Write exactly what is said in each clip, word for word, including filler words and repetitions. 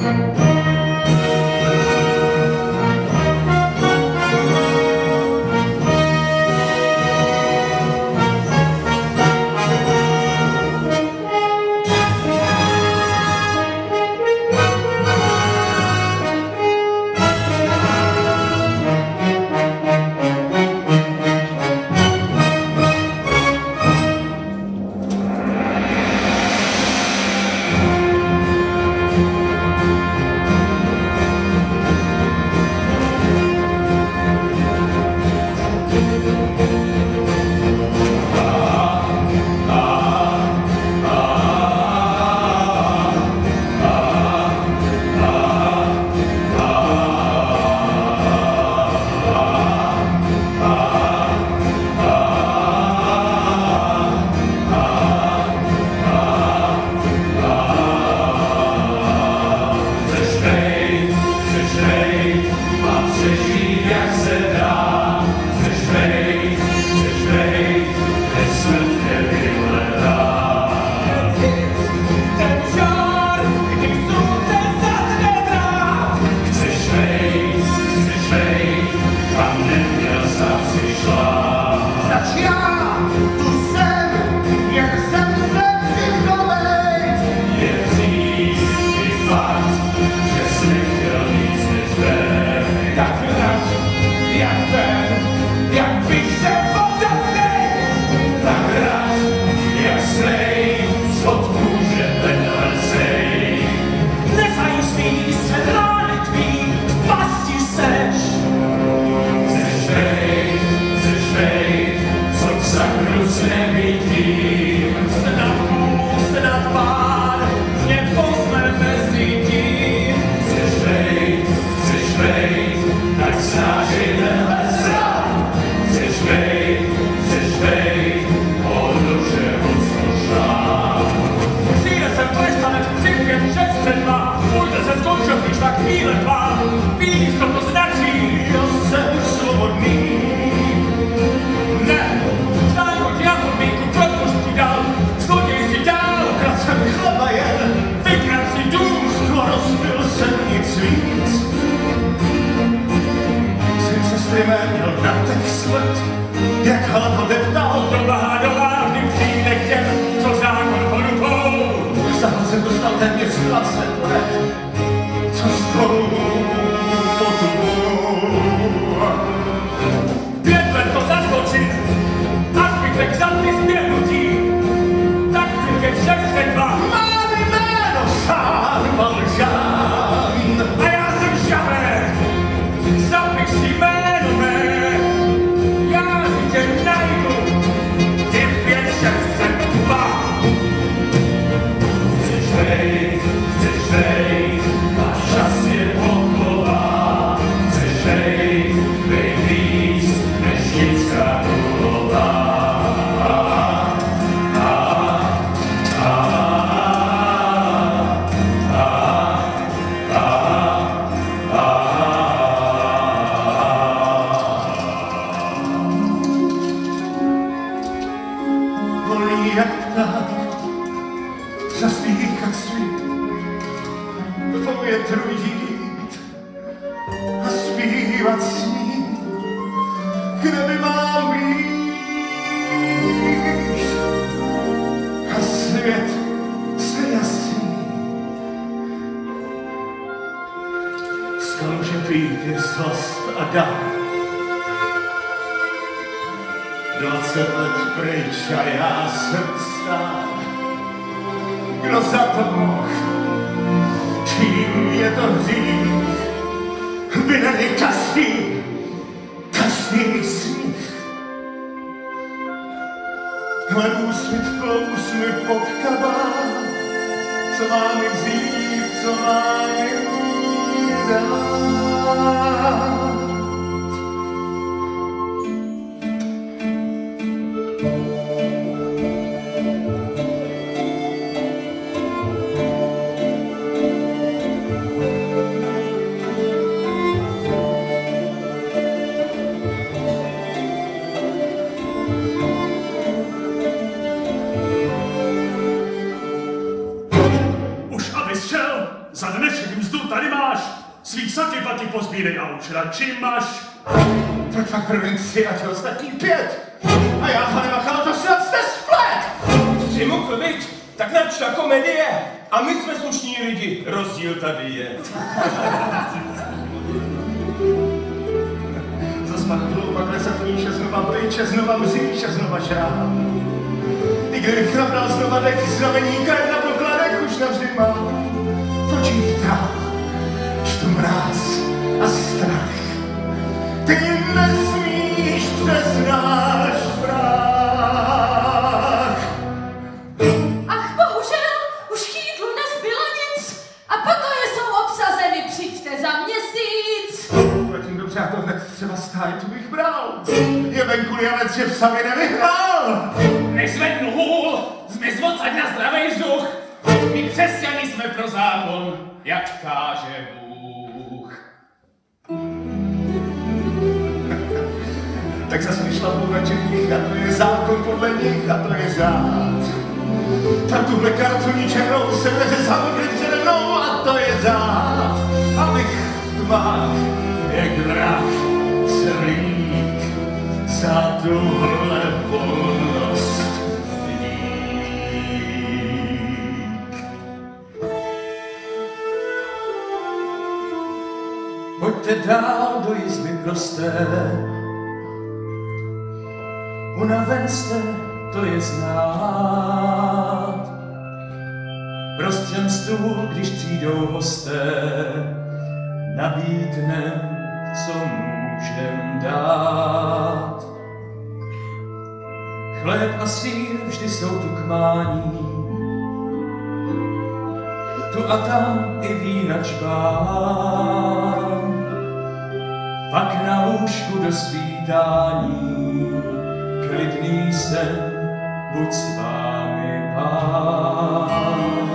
Za dnešek Zdu, tady máš. Svý saky paky pozbírej a už radši máš. Proč pak první tři a ti ostatní pět? A já, pane Machala, to snad jste splet! Jsi mukl, viď? Tak nač ta komedie. A my jsme slušní lidi. Rozdíl tady je. Zas pan hloubak se píše znova pryče, znova mříče, znova žrám. I kdybych nabral znova dech znameníka, jedna pokladek už navždy mám. V očích trám, čtu mráz a strach. Ty nesmíš přes náš prach. Ach, bohužel, už chýdlu nezbylo nic a pokoje jsou obsazeny, přijďte za měsíc. Zatím dobře, já to hned třeba stáj, tu bych bral. Je venku javec, že psa mi nevyhrál. Než zvednu hůl, zmiz odsaď na zdravej vzduch. My křesťani jsme pro zákon, jak káže Bůh. Tak zas vyšla půl nich a to je zákon podle nich a to je řád. Tam tuhle kartu ničernou se veze zamluvit přede mnou a to je řád. Abych v tmách, jak vrah, se vlík za tuhle volnost dík. Pojďte dál do jizby prosté. Unaven jste, to je znát. Prostřem stůl, když přijdou hosté, nabídnem, co můžem dát. Chléb a sýr vždy jsou tu k mání, tu a tam i vína čbán. Pak na lůžku do svítání, klidný sen, buď s vámi Pán.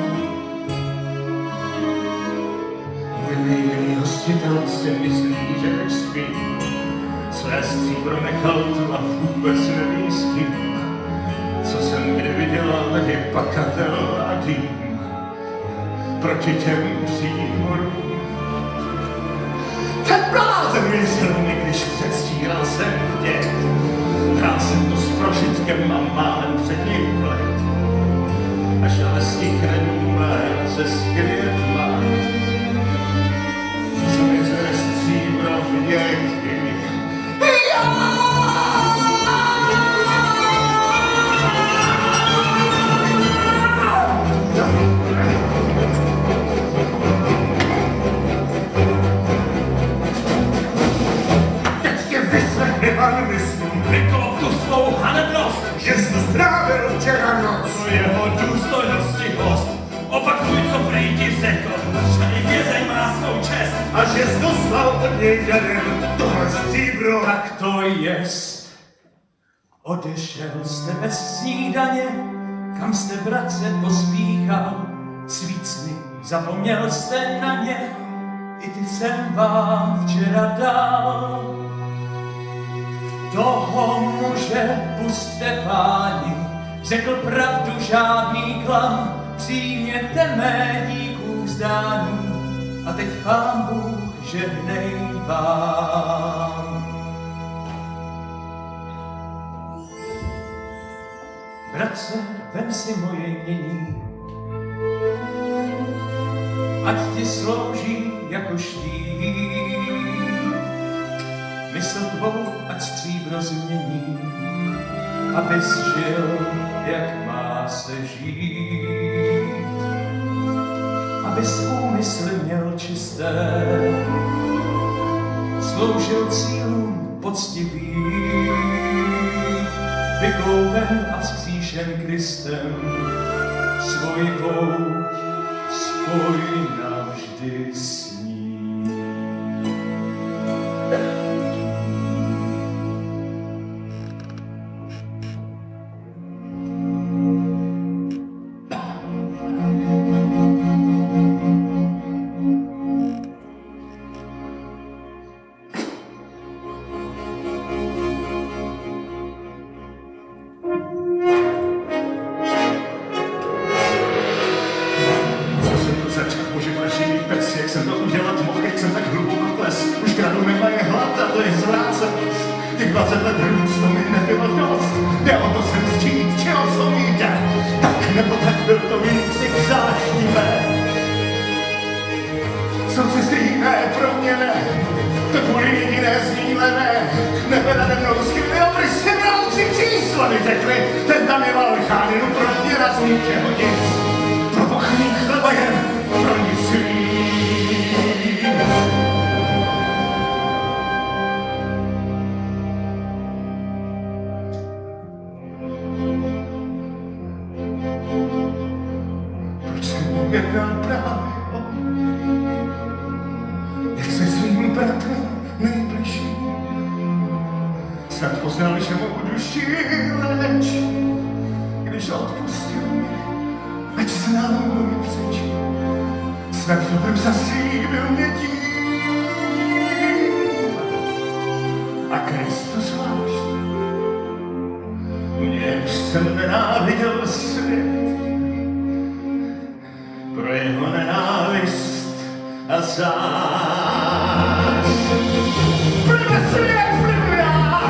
Můj nejmilý hostitel si myslí, že než spí, své stříbro nechal tu a vůbec neví s kým. Co jsem kdy viděl, je pakatel a dým proti těm přímorům. Ten blázen věřil mi, když předstíral jsem vděk. Hrál jsem to s prožitkem a málem před ním klid. Až ale stichnem mé se skryje tma. Zmizne stříbro vděky. Já! Vyklop tu svou hanebnost, Že jsi to strávil včera noc. pro jeho důstojnosti host. Opakuj, co prej ti řekl, že i vězeň má svou čest. A že jsi dostal od něj darem tohle stříbro. Tak to jest. Odešel jste bez snídaně, kam jste bratře pospíchal. Svícny, zapomněl jste na ně, i ty jsem vám včera dal. Toho muže pusťte, páni, řekl pravdu, žádný klam, přijměte mé díků vzdání a teď Pán Bůh žehnej vám. Bratře, vem si moje jmění, ať ti slouží jako štít. Mysl tvou, ať stříbro změní, abys žil, jak má se žít. Abys úmysly měl čisté, sloužil cílům poctivým, vyklouben a vzkříšen Kristem, svoji pouť spoj navždy s ním. dvacet let růst, to mi nebylo dost. Jde o to sem stít, čeho co mi jde. Tak nebo tak byl to výcvik záštivé. Jsou cesty jiné, pro mě ne. To kvůli jediné znílené. Nebe nade mnou skvělý obrys si mravci čísla mi řekli. Ten tam je valcháninu pro mě raz ničeho nic. Pro pochný chleba jen pro nic víc. Proč jsem jednal právě on? Jak se svým bratrem nejbližší snad poznal, že mou duši leč, když odpustil mě, ať znal můj přeč. Snad dobrým zaslíbil mě tím a Kristus zvlášť. Mě už jsem nenáviděl svět pro jeho nenávist a zář. Plive svět, plivu já,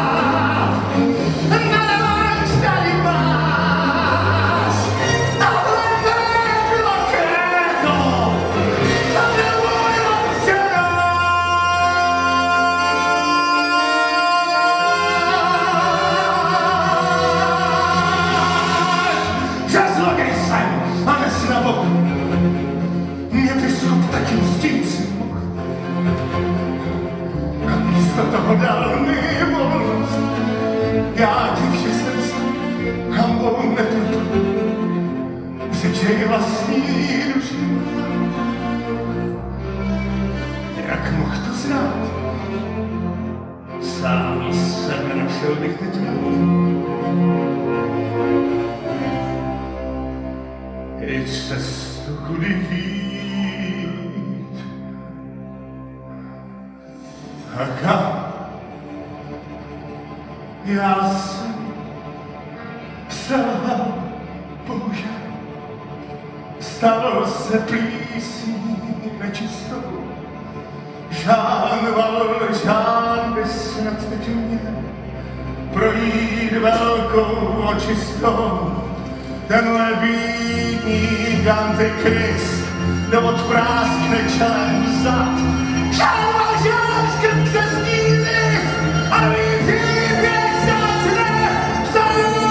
naleváš tady máš. Tohle nebylo kéto, to byl můj odčenáš. Že zlodej jsem a nesnabo mě biskup taky mstit mohl. A místo toho dal mi volnost. Já ti vše srdce hambou netrpěl. Přečej vlastní duši. Jak mohl to znát? Sám sebe našel bych teď rád. I cestu kudy jít. A kam? Já jsem selhal, bohužel. Stalo se plísní nečistou. Žán Valžán by snad teď měl projít velkou očistou. Tenhle bídník antikrist do odpráskne čelem vzad. Žán Valžán skrb křesní list a nový příběh začne psát.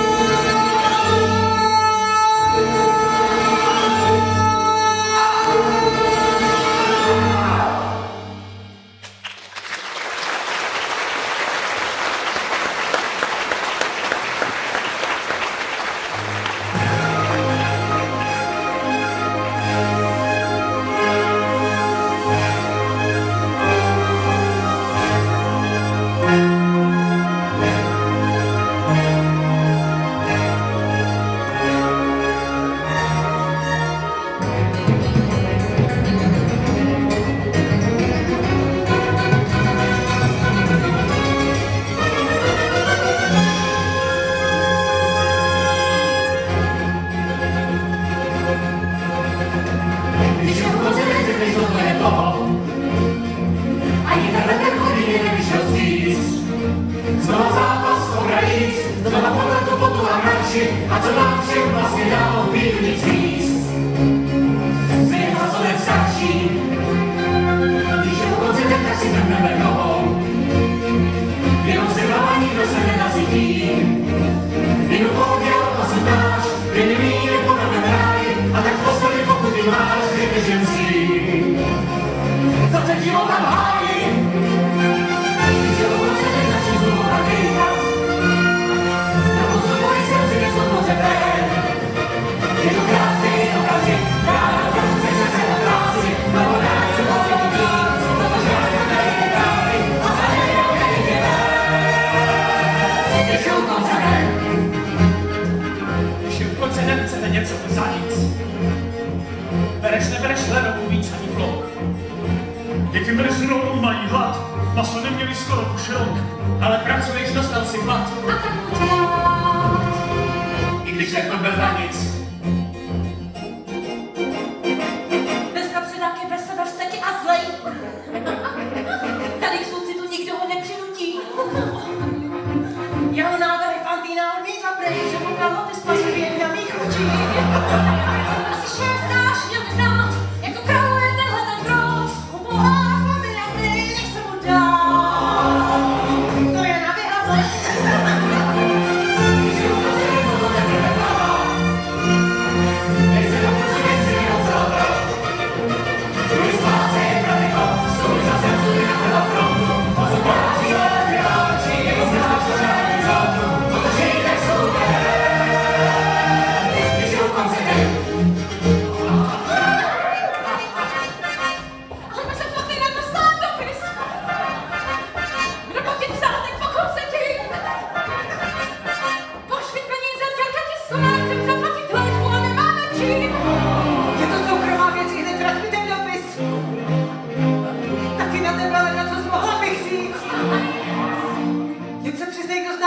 A co nám všem vlastně dál být nic víc. Zvěděla, co nevztačí, když je u konce den, tak si trhneme nohou. Jenom se hlava nikdo se nenasytí. Vinu poděl a sutáš, viny mý nepodamen ráj. A tak postavy, pokud ty máš, řekneš jen svým. Co se života v háji, když je u konce den, začni znovu nadýchat. Je to krásný okamžik, ráda to chce se na práci, na vodách se může být, protože já jsem nejde práci, a za nejde nejde Když je u konce den, Když je u konce den, chcete něco za nic. Bereš, nebereš ledovou víc ani flok. Děti mrznou, mají hlad, maso neměli skoro už rok, Ale pracuješ, dostal si hlad. A tak pořád. I když je to byl na nic. Bez kapředáky, bez sebe vzteky a zlej. Tady jsou si tu nikdo ho nepřinutí.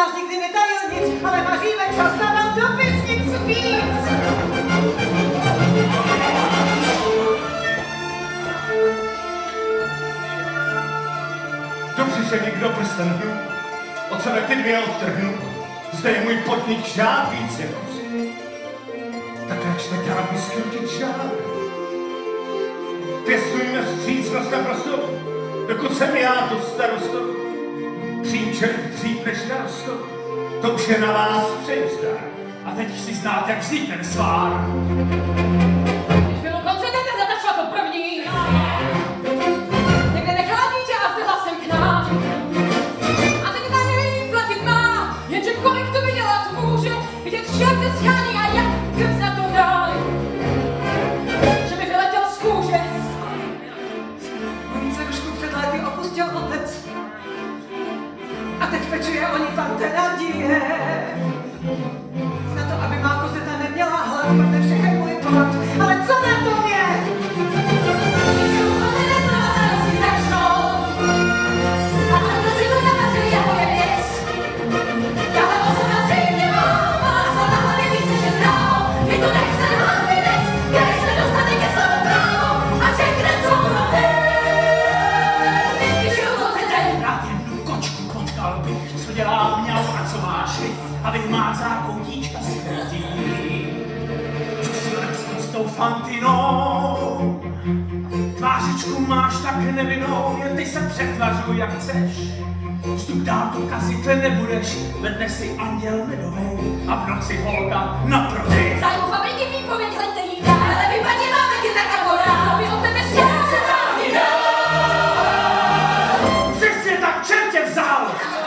nás nikdy netajil nic, ale maříme čas na vám dopis, nic víc. Dobře, že někdo prsten hnu, od sebe ty dvě odtrhnu. Zde je můj podnik žád víc jako si. Tak až tak já bych skrutit žád. Pěstujme vstřícnost naprosto, dokud jsem já tu starostou. Příčet dřív než narostou, to už je na vás přejistá. A teď si znát, jak vzít ten svár. Když bylo konce dne, začala to první. Někde nechala dítě a zbyla jsem k nám. A teď na něj platit má, jenže kolik to vydělat může, vidět čerty schání a jak krc na to dál. Že by vyletěl z kůže. Mojí dcerušku před lety opustil otec. A teď pečuje o ní pan Thénardier. Na to, aby má kozeta neměla hlad, protože všechny můj plot. Ale co na tom je? A proto si to navařil jako je věc. Tahle osoba zřejmě má, má se na hlavě více, že známo. Je to nechce hlavný věc, který se dostane ke svému právu a řekne, co mluví. Když ho chcete. Rád jednu kočku potkal bych, co dělá mňau a co má švih, abych má zákoutíčka smrtí. Co si lecno s tou fantinou, tvářičku máš tak nevinnou, jen ty se přetvařuj, jak chceš. Vstup dál to kazit nebudeš, ve dne si anděl medovej a v noci holka na prodej. Zájmu fabriky výpověď hleďte jí dál, ale vypadně máme ty tak jako rád, aby od tebe štěl se dál dál. Přesně tak čertě vzal!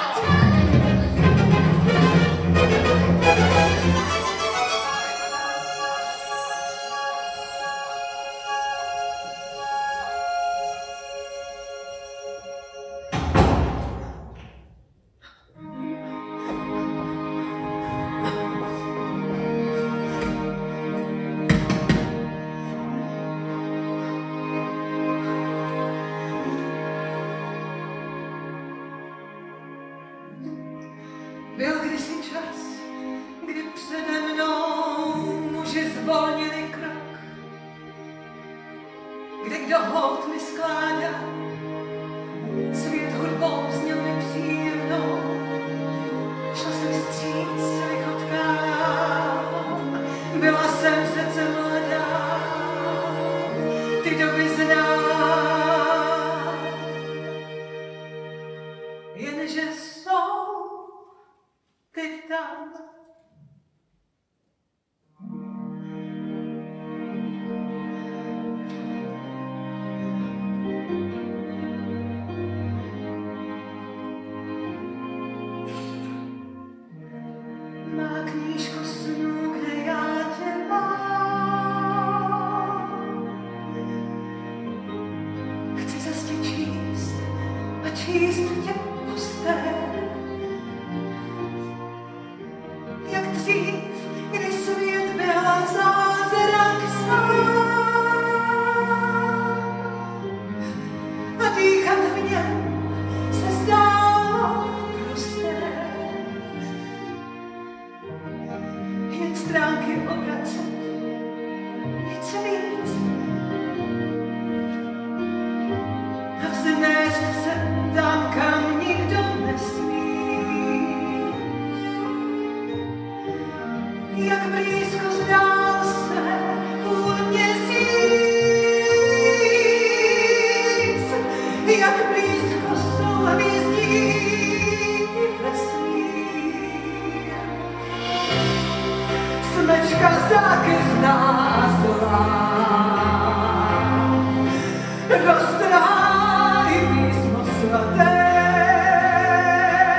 Byl kdysi čas, kdy přede mnou muži zvolnili krok, kde kdo holt mi skládá, svět hudbou zněl mi příjemnou, šla jsem vstříc lichotkám, byla jsem přece mladá, ty doby znám, jenže jsou ty tam. Má knížku snů, kde já tě mám. Chci zas tě číst a číst tě pusté. Jak dřív, kdy svět byl zázrak sám. A dýchat v něm se zdálo prosté. Jen stránky obracet, nic víc. A vznést se tam, kam nikdo nesmí. Jak blízko zdál se půl měsíc, jak blízko jsou hvězdí vesmír. Smečka zákeřná zlá, roztrhá i písmo svaté.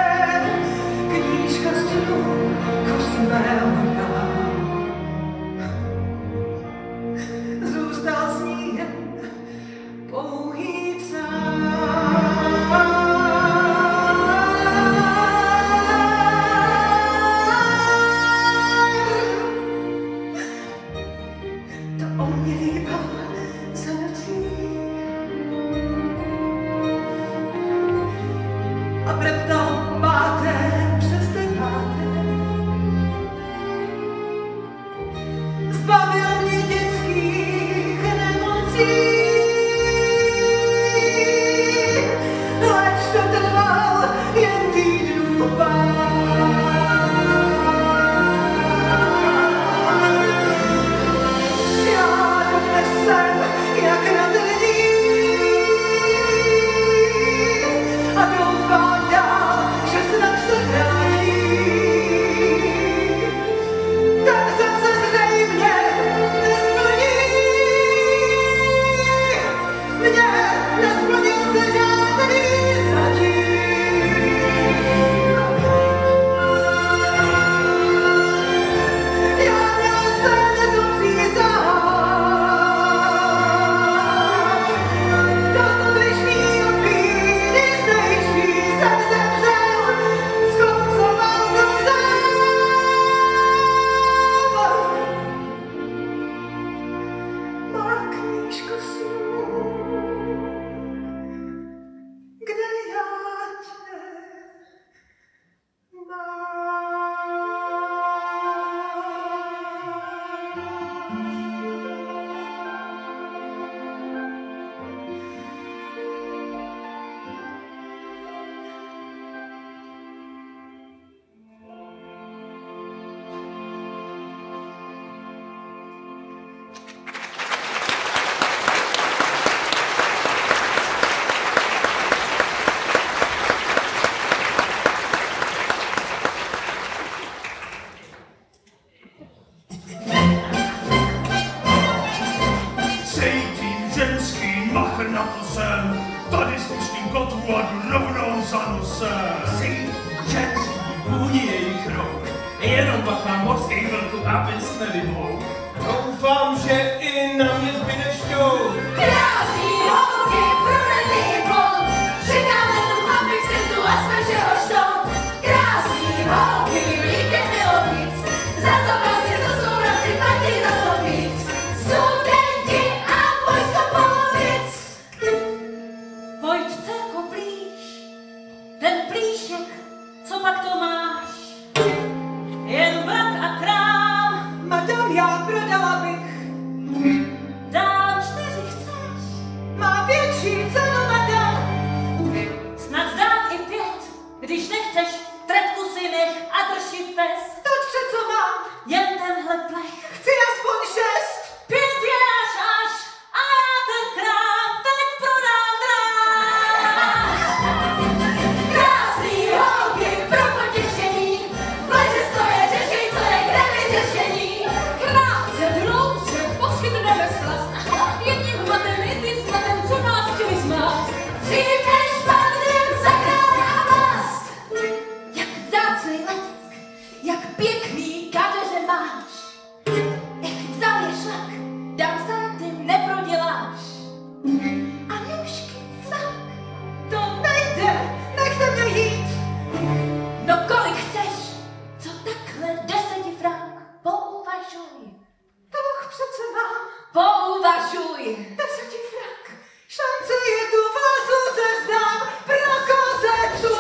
nosem, tady spustím kotvu a jdu rovnou za nosem. Si ženský vůni jejich rok, jenom pak mám mořský vlku, aby jsme vybou. Doufám, že i na mě zbyde šťou. Krásný holky, prunetý blond, čekáme tu chlapy v světu a jsme všeho štou. Krásný holky, líbě bylo víc, za to bratři, to jsou bratři, platí za to víc. Studenti a vojsko polovic. Pojď, dcerko, blíž, ten plíšek, co pak to máš? Jen brat a krám, Madam, já prodala bych. dám čtyři chceš, Má větší cenu, madam. snad dám i pět, když nechceš, tretku si nech a drž ji fes. To vše, co mám. Jen tenhle plech, Chci aspoň šest. pět je až až, a já ten krám teď prodám dráž. Krásný holky, pro potěšení, v leže stoje řešení, co je kde vyřešení. Krátce dlouze poskytneme slast, jedním hmatem i ty s matem, co nás chtěli zmást. Dřív než padnem za krále a vlast. Jak vzácný lesk, jak pěkný kadeře máš. Jak zavěš lak, dám se, ty neproděláš. A nůžky cvak, To nejde, nechte mě jít. no kolik chceš, co takhle deseti frank, pouvažuj, Toch přece mám. pouvažuj. Deseti frank. Šance je tu, vázu se vzdám pro kozetu.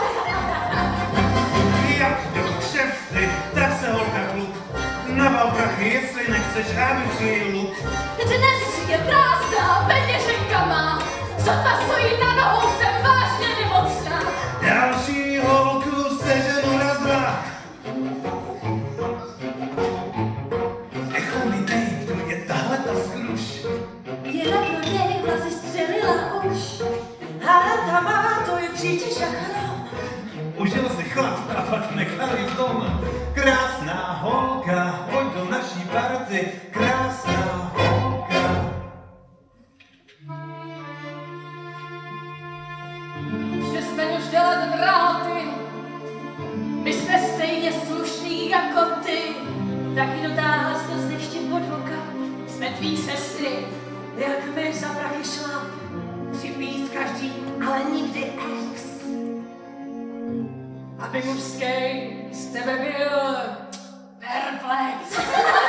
Jak do kšefty, tak se holka chlup. Naval prachy, jestli nechceš, abych ji lup. Dnes je prázdná peněženka má, sotva stojí na nohou, jsem vážně nemocná. Další holku seženu na zrak. Echo mi dej, kdo je tahle ta skruš. Je na prodej, vlasy střelila už. Ale ta má, to je přítěž jak hrom. Užil si chlap a pak nechali v tom. Krásná holka, pojď do naší party. Krásná holka. Přestaň už dělat dráty, my jsme stejně slušný jako ty. Taky dotáhla jsi to z ještě pod voka, jsme tvý sestry. Jak mi za prachy šlap. Připíst každý, ale nikdy ex. Aby mužský z tebe byl perplex.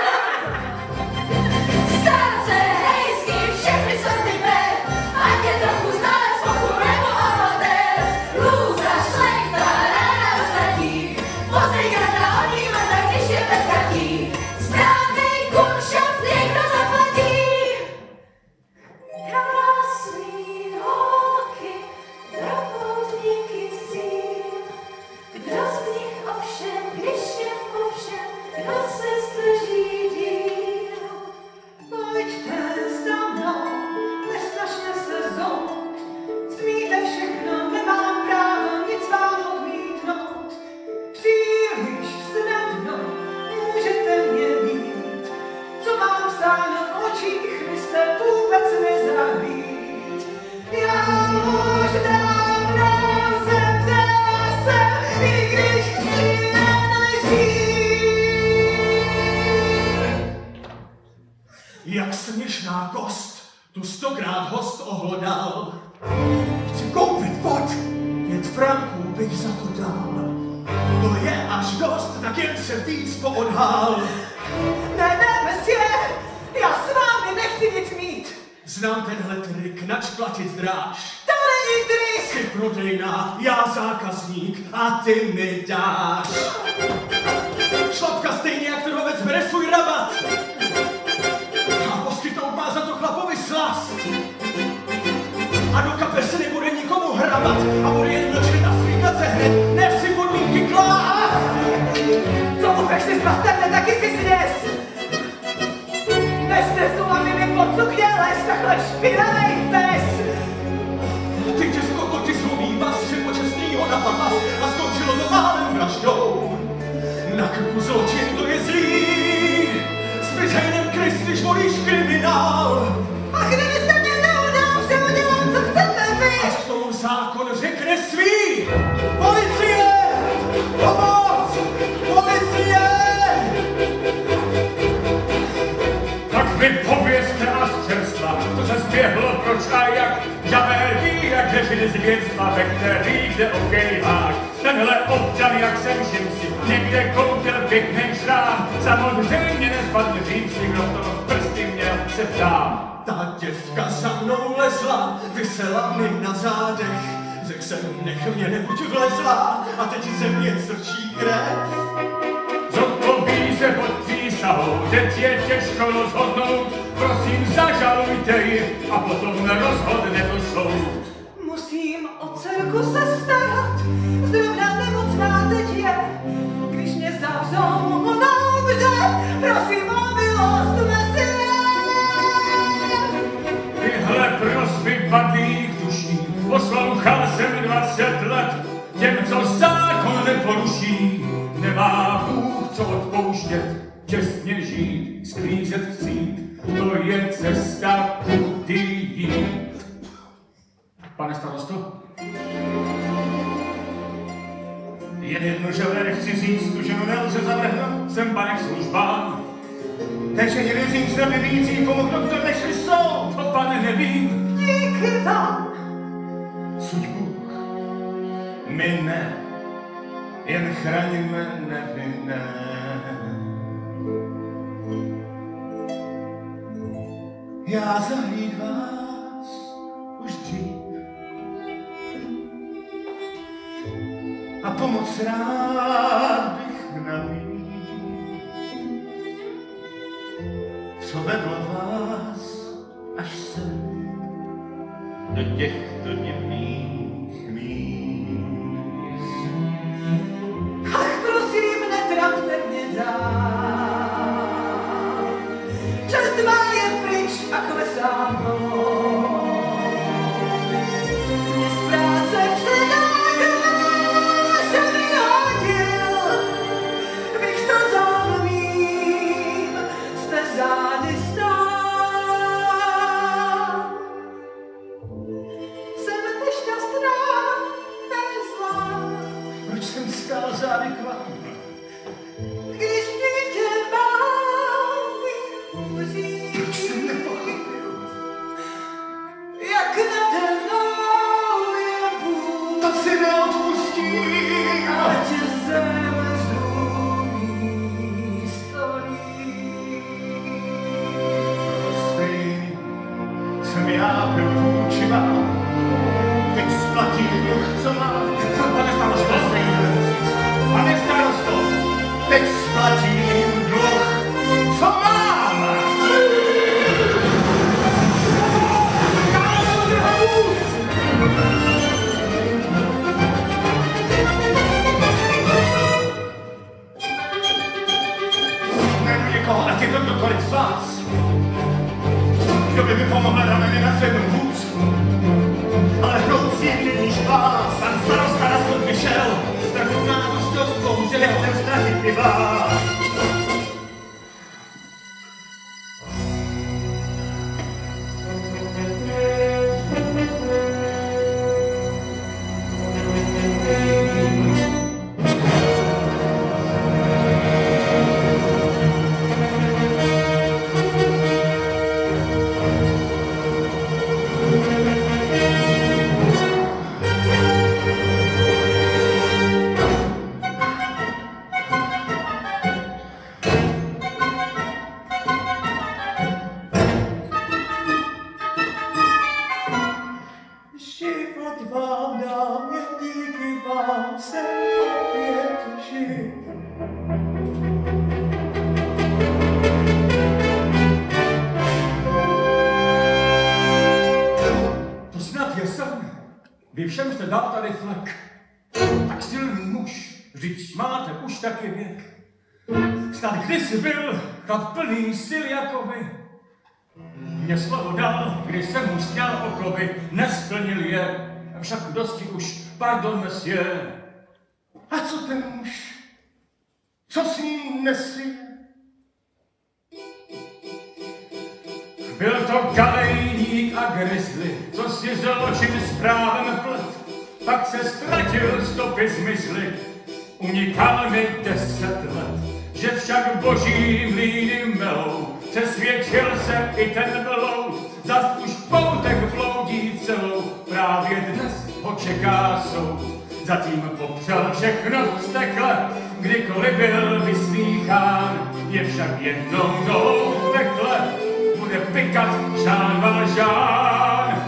Starce, hejsky, všechny sorty ber, ať je trochu znalec, pokud nebo amatér. Lůza, šlechta, rána utratí, poznej garda odníma, tak když je bez kartí. Správnej kunšaft někdo zaplatí. Krásný holky, drobotníky z cíl. Kdo z nich ovšem, když je ovšem, kdo se zdrží díl? Pojďte za mnou, nesnažte se zout. Smíte všechno, nemám právo nic vám odmítnout. Příliš snadno můžete mě mít. Co mám psáno v očích, vy jste vůbec nezahlít. Já už dávno zemřela jsem, i když chci jen žít. Jak směšná kost, tu stokrát host ohlodal. Chci koupit, pojď, pět franků bych za to dal. To je až dost, tak jen se víc poodhál. Ne, ne, messie, já s vámi nechci nic mít. Znám tenhle trik, nač platit dráž. To není trik. Jsi prodejná, já zákazník a ty mi dáš. Šlapka stejně jak trhovec bere svůj rabat. A poskytnout má za to chlapovi slast. A do kapes se nebude nikomu hrabat. A bude jen mlčet a slíkat se hned, než si podmínky klást. Co upeš si zbastete, taky si sněz. Nesnesu, aby mi pod sukně les takhle špinavej pes. Ty Česko, to ti zlomí vás, že počestnýho napad vás a skončilo to málem vraždou. Na krku zločin to je zlý, s Byzejnem Krist, když volíš kriminál. A kdybyste mě neudal, že udělám, co chcete. jak žaberní, jak řešili zvěrstva, ve kterých jde o kejvách. Tenhle občan, jak jsem všim si, někde koupil pěkný šrám. Samozřejmě nespadne říci, kdo to prsty měl, se ptám. Ta děvka za mnou lezla, vysela mi na zádech. Řekl jsem, nech mě, nebuď vlezla, a teď ze mě crčí krev. Zodpoví se pod přísahou, teď je těžko rozhodnout. Prosím, zažalujte ji a potom rozhodne to soud. Musím o dcerku se starat, zrovna nemocná teď je. Když mě zavřou, ona umře, prosím o milost mezi. Tyhle prosby padlých duší poslouchal jsem dvacet let. Těm, co zákon neporuší, nemá Bůh co odpouštět. Čestně žít, sklízet chcít, to je cesta, kudy jít. Pane starosto? Jen jedno želé chci říct, tu ženu nelze zavrhnout. Jsem pane k službám. Takže nevěřím, že by víc jí pomohl, kdo nešli jsou. To pane nevím. Díky vám. Suď Bůh, my ne, jen chraňme nevinné. Já zahlíd vás už dřív a pomoc rád bych nabídl. Co vedlo vás až sem do těchto divných míst? Ach, prosím, netrapte mě dál. Čest má je pryč a klesá mnou. Mě z práce předáka jsem vyhodil. Bych to zalomím, jste zády stál. Jsem nešťastná, nezlá. Proč jsem stál zády k vám? Když dítě mám umřít. Proč jsem nepochopil? Jak nade mnou je Bůh, To si neodpustím! ať zemřu místolí. Stejný jsem já byl vůči vám, teď splatím dluh, co mám. Pane starosto? Pane starosto? Teď splatím dluh, co mám. Nejdu někoho, ať je to kdokoliv z vás. Kdo by mi pomohl rameny na světnou vůzku. Ale hnout nikdy níž vás. Pan starosta na soud vyšel. Strachutná už dost bohužel, nechcem ztratit i vás. Život vám dám, jen díky vám jsem opět živ. To snad je sen. Vy všem jste dal tady flek. Tak silný muž, vždyť máte už taky věk. Snad kdysi byl chlap plný sil jako vy. Mě slovo dal, když jsem mu sňal okovy, nesplnil je, však dosti už, pardon, monsieur. A co ten muž? Co s ním nesí? Byl to galejník a grizzly, co si zločin s právem plet. Pak se ztratil, stopy zmizly, unikal mi deset let. Že však boží mlýny melou, přesvědčil se i ten bloud, zas už v poutech bloudí právě dnes ho čeká soud. Zatím popřel všechno v stekle, kdykoliv byl vyslýchán. Je však jednou nohou v pekle, bude pikat Jean Valjean.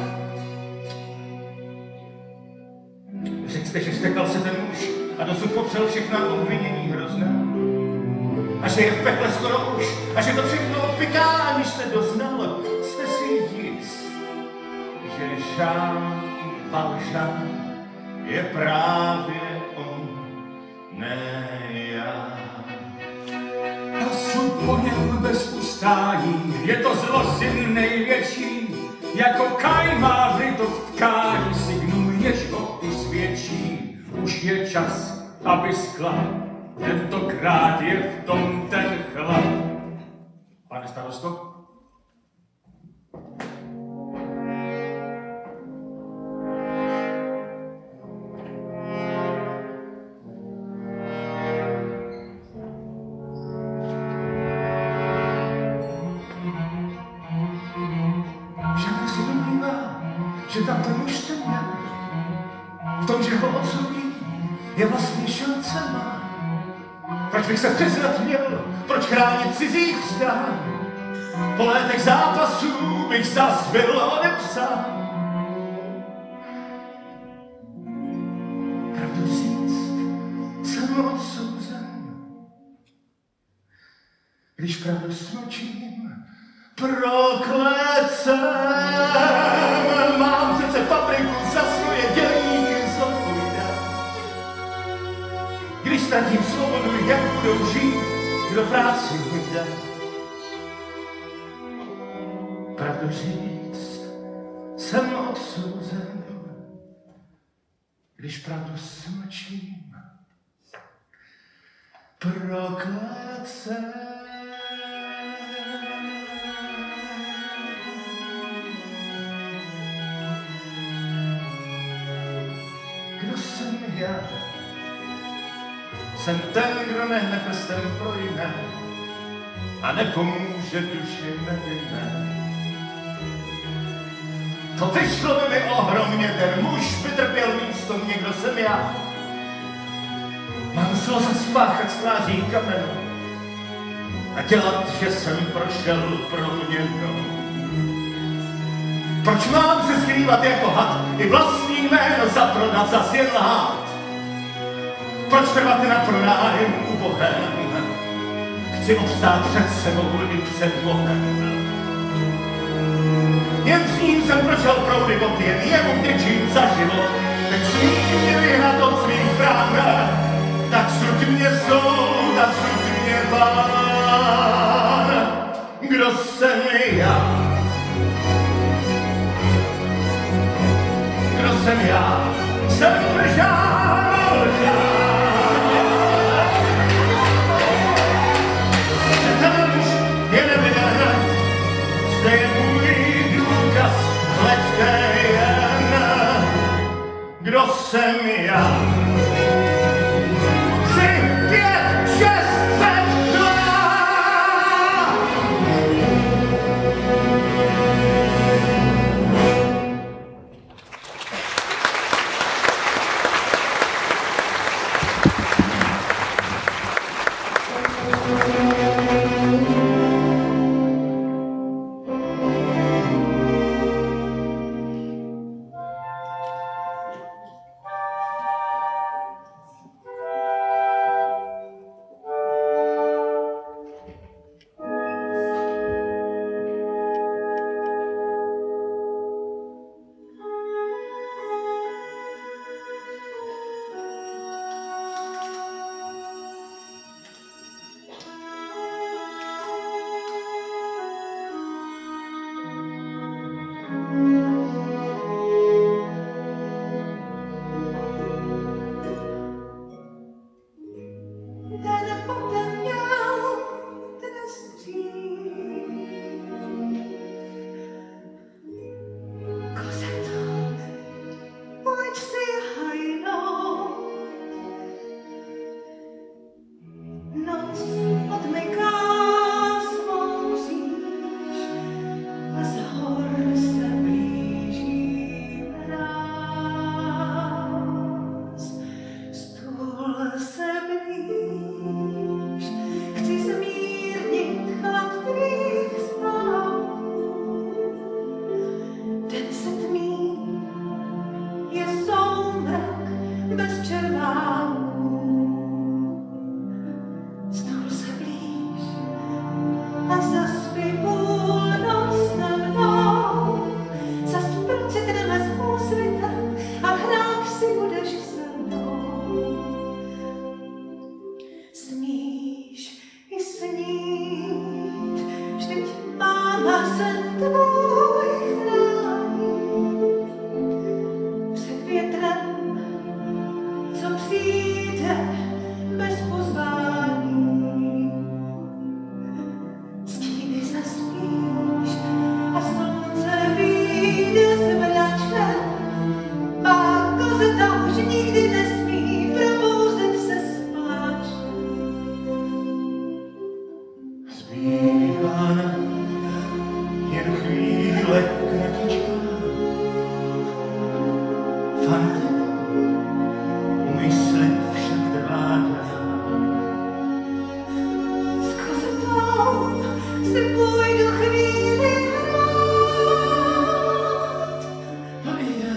Řekste, že stekal se ten muž a dosud popřel všechna obvinění hrozná. A že je v pekle skoro už, a že to všechno odpiká, aniž se doznal. Jste si jist, že Jean Valjean je právě on, ne já. A sud po něm bez ustání, je to zlosin největší, jako kajmá vryto v tkání, signum jež ho usvědčí. Už je čas, aby sklad, tentokrát je v tom ten chlap. Pane starosto? Že tam ten muž jsem já. V tom, že ho odsoudí, je vlastně šance má. Proč bych se přiznat měl? Proč chránit cizích vztah? Po letech zápasů bych zas byl odepsán. Pravdu říct, jsem odsouzen. Když pravdu smlčím, proklet jsem. Mám přece fabriku za svoje dělníky zodpovídat. Když ztratím svobodu, jak budou žít, kdo práci mi dá. Pravdu říct, jsem odsouzen. Když pravdu smlčím, proklet jsem. Kdo jsem já? Jsem ten, kdo nehne prstem projne a nepomůže duši nevinné. To vyšlo by mi ohromně, ten muž by trpěl místo mě, kdo jsem já. Mám sloze spáchat stráží kamenu a dělat, že jsem prošel proměnou. Proč mám se skrývat jako had, i vlastní jméno zaprodat, zas jen lhát? Proč trvat na pronájem u bohem? Chci obstát před sebou i před Bohem. Jen s ním jsem prošel proudy vod, jen jemu vděčím za život. Teď smím mě vyhnat od svých brán, tak suď mě soud a suď mě pán. Kdo jsem já? Kdo jsem já? Jsem Jean Valjean. Ten muž je nevinen, zde je můj důkaz, hleďte jen. Kdo jsem já? Tři, pět, šest, sedm, dva. fanta, můj slib však trvá dál. S kozetou si půjdu chvíli hrát. To i já,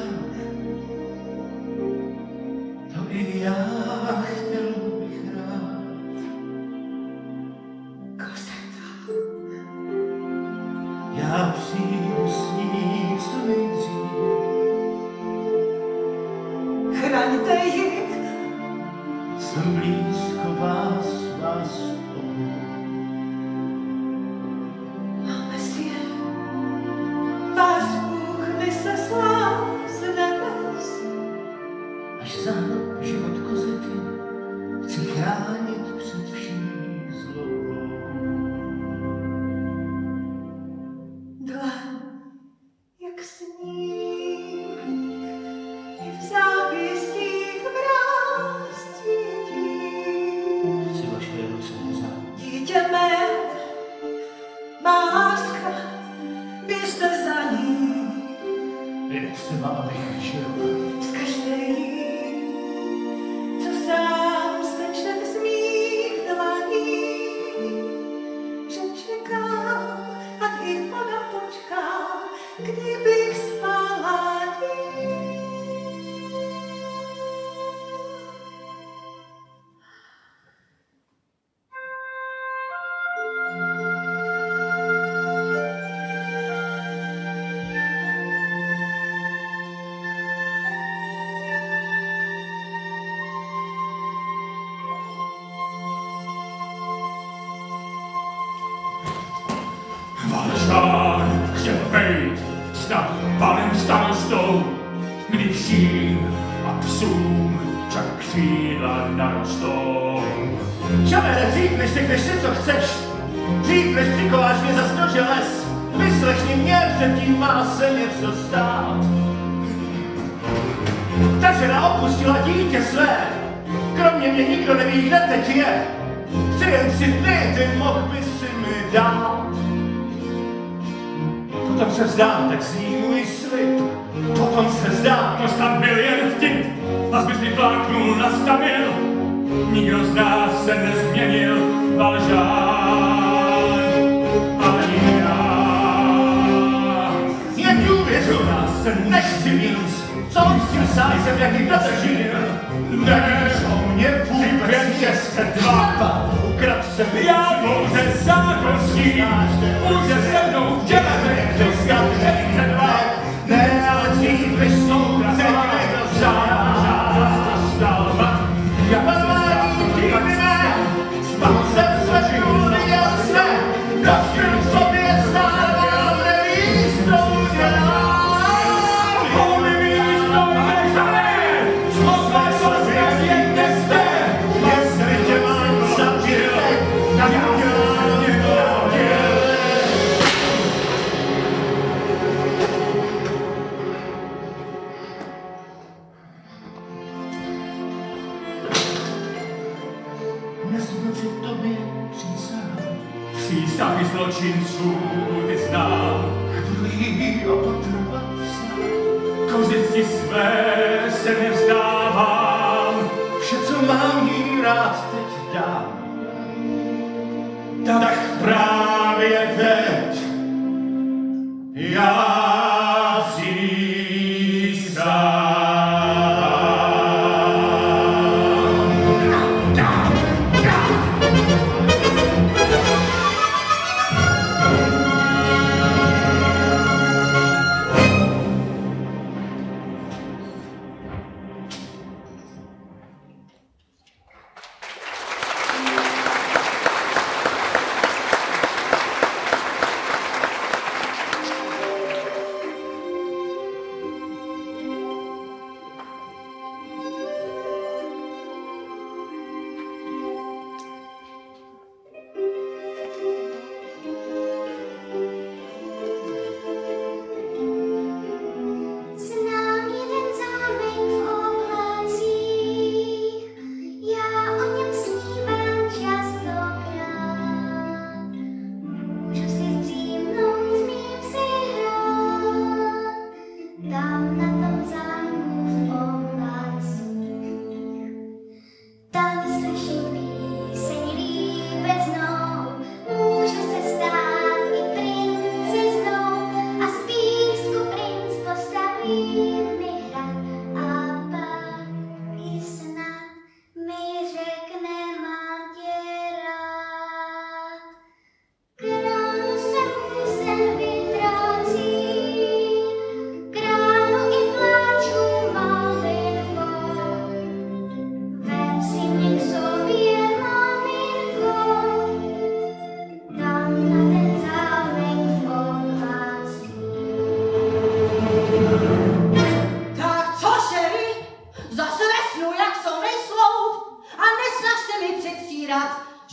to i já chtěl bych rád. Kozeta, Já přijdu s ní co nejdřív. chraňte ji, Jsem blízko vás, vás obou. máme svět. Vás Bůh mi seslal z nebes. Až záhnout život kozety, chci chránit před vší zlobou. Dlan, jak sníh, i v zápěstích mráz cítí. Chci vaše ruce vzát. Dítě mé, má láska, běžte za ní. Je třeba, abych žil. Vzkažte jí, co sám stečne z mých dlaní, že čekám, ať i ona počká, kdybych spala ní. Valžán chtěl bejt snad panem starostou, když vším a psům však křídla narostou. Čavere, dřív než řekneš si, co chceš, dřív než přikoláš mě zas do želez, vyslechni mě, předtím má se něco stát. Ta žena opustila dítě své, kromě mě nikdo neví, kde teď je. Chci jen tři dny, ty mohl by si mi dát. Potom se vzdám, tak zní můj slib, potom se vzdám. To snad byl jen vtip, a zbys mi pláknul nastavil. Nikdo z nás se nezměnil, Valžán, ani já. Jen důvěřu nás se nechci víc, co si sám jsem jaký dodržil. Nevíš o mě vůbec, že jste dva, ukrad se mi. Já pouze zákostí, pouze se mnou dělete, To snad nechce dva, ne, ale dřív než jsou řekne, kdo žádá. stalba. Malvání týmy mé, spal jsem se viděl se, došel v sobě stál, neví, co udělám. Jestli tě mám zažil, tak udělám někdo děl. Neznovu tobě přísahám, Přísahy zločinců vyznám, druhý opatrovat se. kořisti své se nevzdávám. Vše, co mám jí rád, teď dám. Tak právě teď já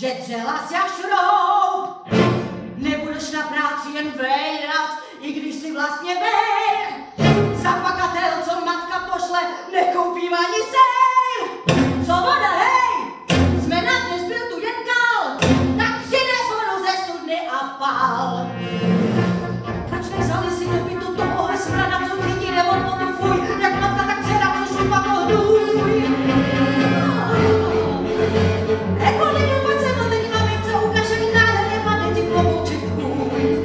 že dřela z jašroub. Nebudeš na práci jen vejrat, i když si vlastně vejr. Za pakatel, co matka pošle, nekoupím ani sér. Co voda, hej, jsme na dnes byl tu jen kal, tak přines vodu ze studny a pál. Proč nevzali si do bytu tohohle smrada, co cítí nebo potu fuj, jak matka, tak dcera, co šupa to hnůj. Jako lidu, pojď se to teď mamince, ukaž, jak nádherně padne ti klobouček tvůj.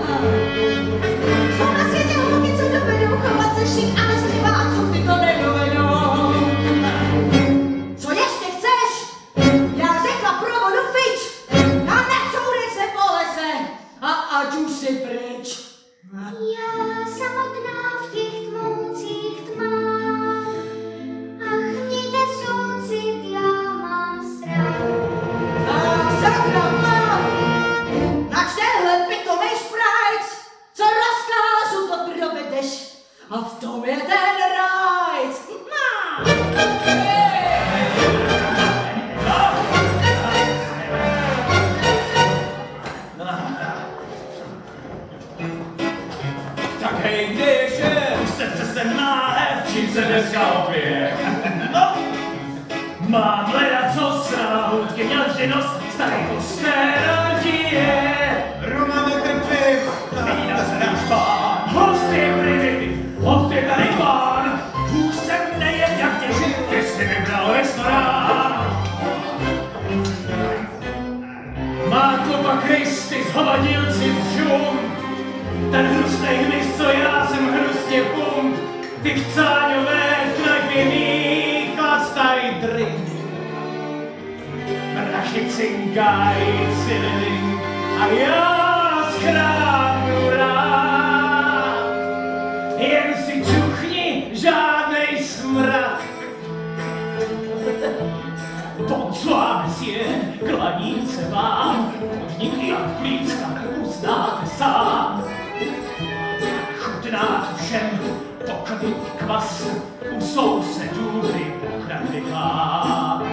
Jsou na světě holky, co dovedou chovat se šik a nestřiva, a co ty to nedovedou. Co ještě chceš? Já řekla pro vodu fič a necourej se po lese a ať už si pryč. Já samotná v těch tmoucích tmách, ach, mějte soucit, já mám strach. Ach, sakra mám, nač tenhle pitomej šprajc, co rozkážu, to provedeš a v tom je ten rajc. Tak hej, kde je šéf? Srdce se nálev, čím se dneska opije? No, mám hledat, co srala houtky, měl vždy nos, starý kostel ti je. Romane trpiv, Vína se náš pán, host je primitiv, host je tady pán, hůř se nejen jak těžit, ty si vybral restorán. Má klopa Kristy z hovadilci z žum, ten hnusnej hmyz, co já jsem hnusně pump, ty chcáňové v knajpě míchla starý drink. Mraši cinkají civilink a já schránu rád. Jen si čuchni, žádnej smrad. Bonsoir, monsieur, klaním se vám, podnik jak plícka uznáte sám. Chutná tu všem, pokrvný kvas, u sousedů vypokradli vás.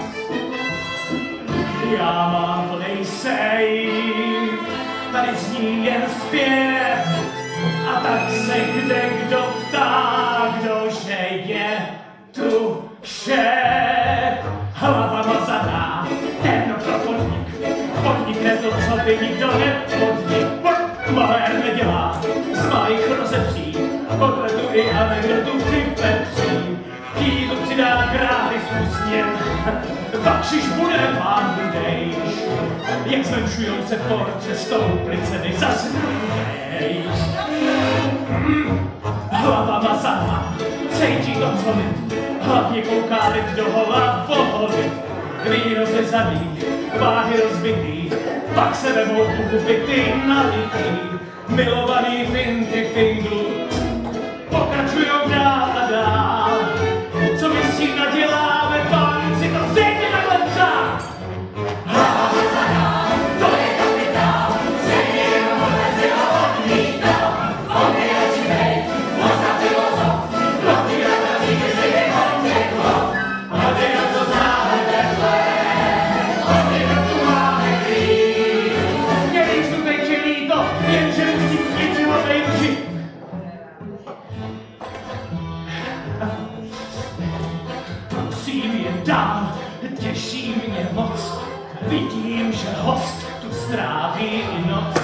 Já mám plnej sejf, tady zní jen zpěv, a tak se kde kdo ptá, kdože je tu šéf. Hlava mazaná, ten pro podnik, podnikne to, co by nikdo nepodnik. Malér nedělá, z malých rozepří, podletuji anekdotu vypepří. Jídlo přidá gratis úsměv, bakšiš bude pán vydejš. Jak zmenšujou se porce, stouply ceny zase vydejš. Hmm, hlava mazaná, cejtí to zlomit, hlavně kouká lid do hola pohodit. Víno zlezaný, váhy rozbitý, pak se vemou ukupity nalitý. Milovaný finty pinglu pokračujou dál a dál. Co my s tím naděláme, pán si to stejně takhle přát. Hlava mazaná, to je kapitál, stejně jenom odlezli ho odmítal. On je jačivej, možná filozof, lochý radazí, když nejde on řeklo. On je na co známe takhle, on je na tu máme krýv. Měli jsou teď líto, jenže musím s něčeho vejčit. Prosím jen dál, těší mě moc, vidím, že host tu stráví i noc.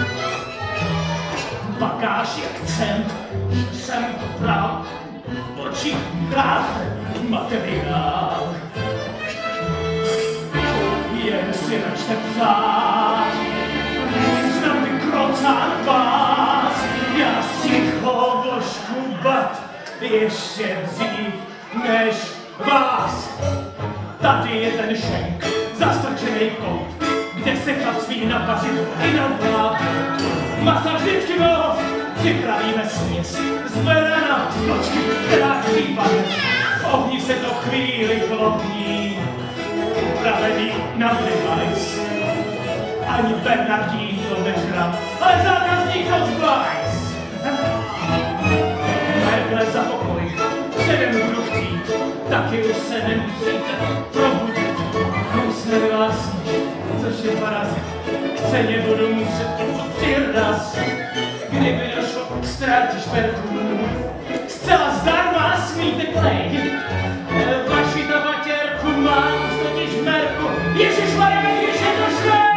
Bakáž jak cent, jsem to bral, oči krát materiál. Jen si načte psát, snad vykrocán pás, já si ho vošku bat, ještě dřív než vás. Tady je ten šenk, zastrčenej kout, kde se chlap smí napařit i na vládu. Masa vždycky most, připravíme směs, zberena z kočky, která případne. V ohni se to chvíli chlopní, upravený na device. Ani Bernardín to nežral, ale zákazník to zbajs. Merkle za pokoj, předem budu chtít, taky už se nemusíte probudit. Už nevylásníš, což je parazit. K ceně budu muset přirazit, kdyby došlo k ztrátě šperků. Zcela zdarma smíte klej. Vaši tabatěrku mám už totiž v merku. Ježišmarja, když je to švej!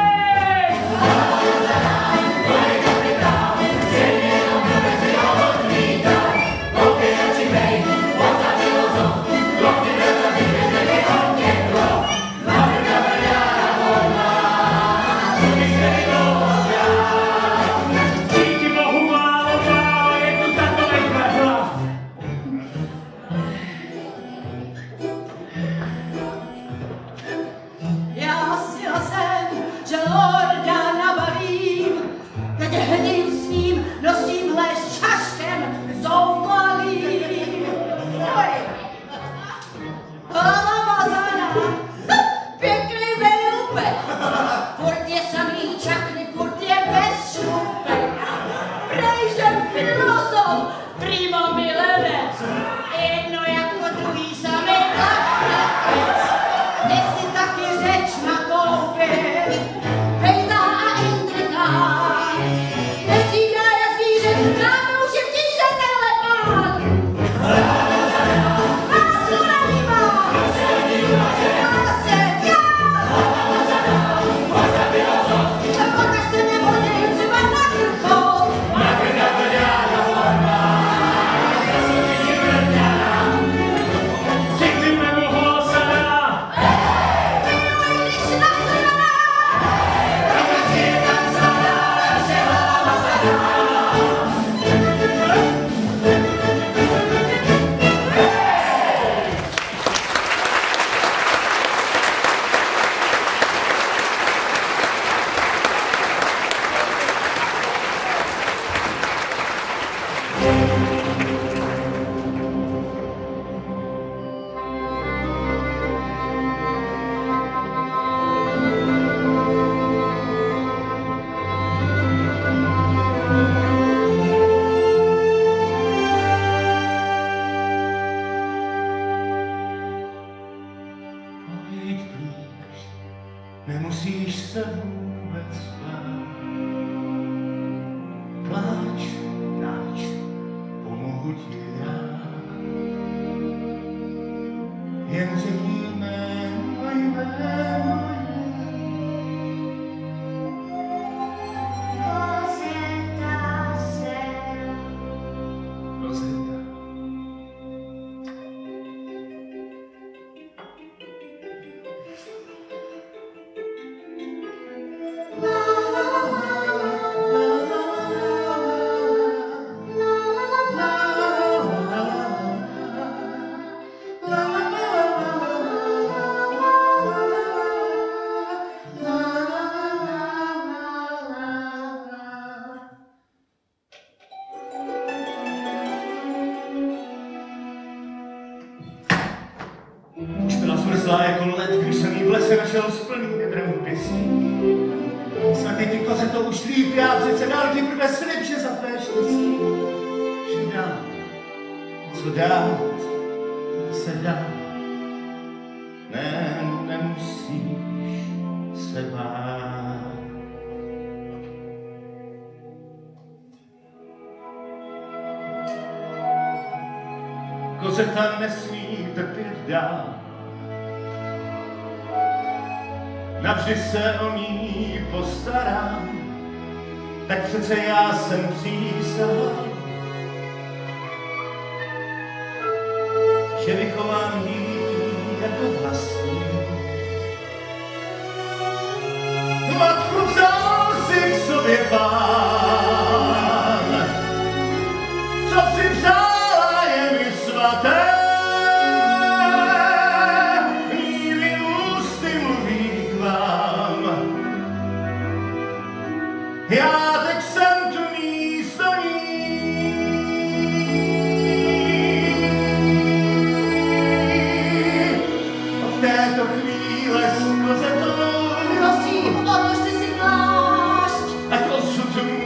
Nemusíš se vůbec bát. Pláč, pláč, pomohu ti já. Jen řekni jméno, jméno, Rosetta jsem. Rosetta. Už byla zmrzlá jako led, když jsem jí v lese našel s plným vědrem pěstí. Snad je ti koze to už líp, já přece dal ti prvé slib, že za tvé štěstí. Že dám, co dát, se dá. Ne, nemusíš se bát. Kozeta nesmí trpět dál. Navždy se o ní postarám, tak přece já jsem přísahal, že vychovám jí jako vlastní. Matku vzal si k sobě pán, co si přála je mi svaté. Já teď jsem tu místo ní. Od této chvíle s kozetou Prosím, odložte si plášť. ať osud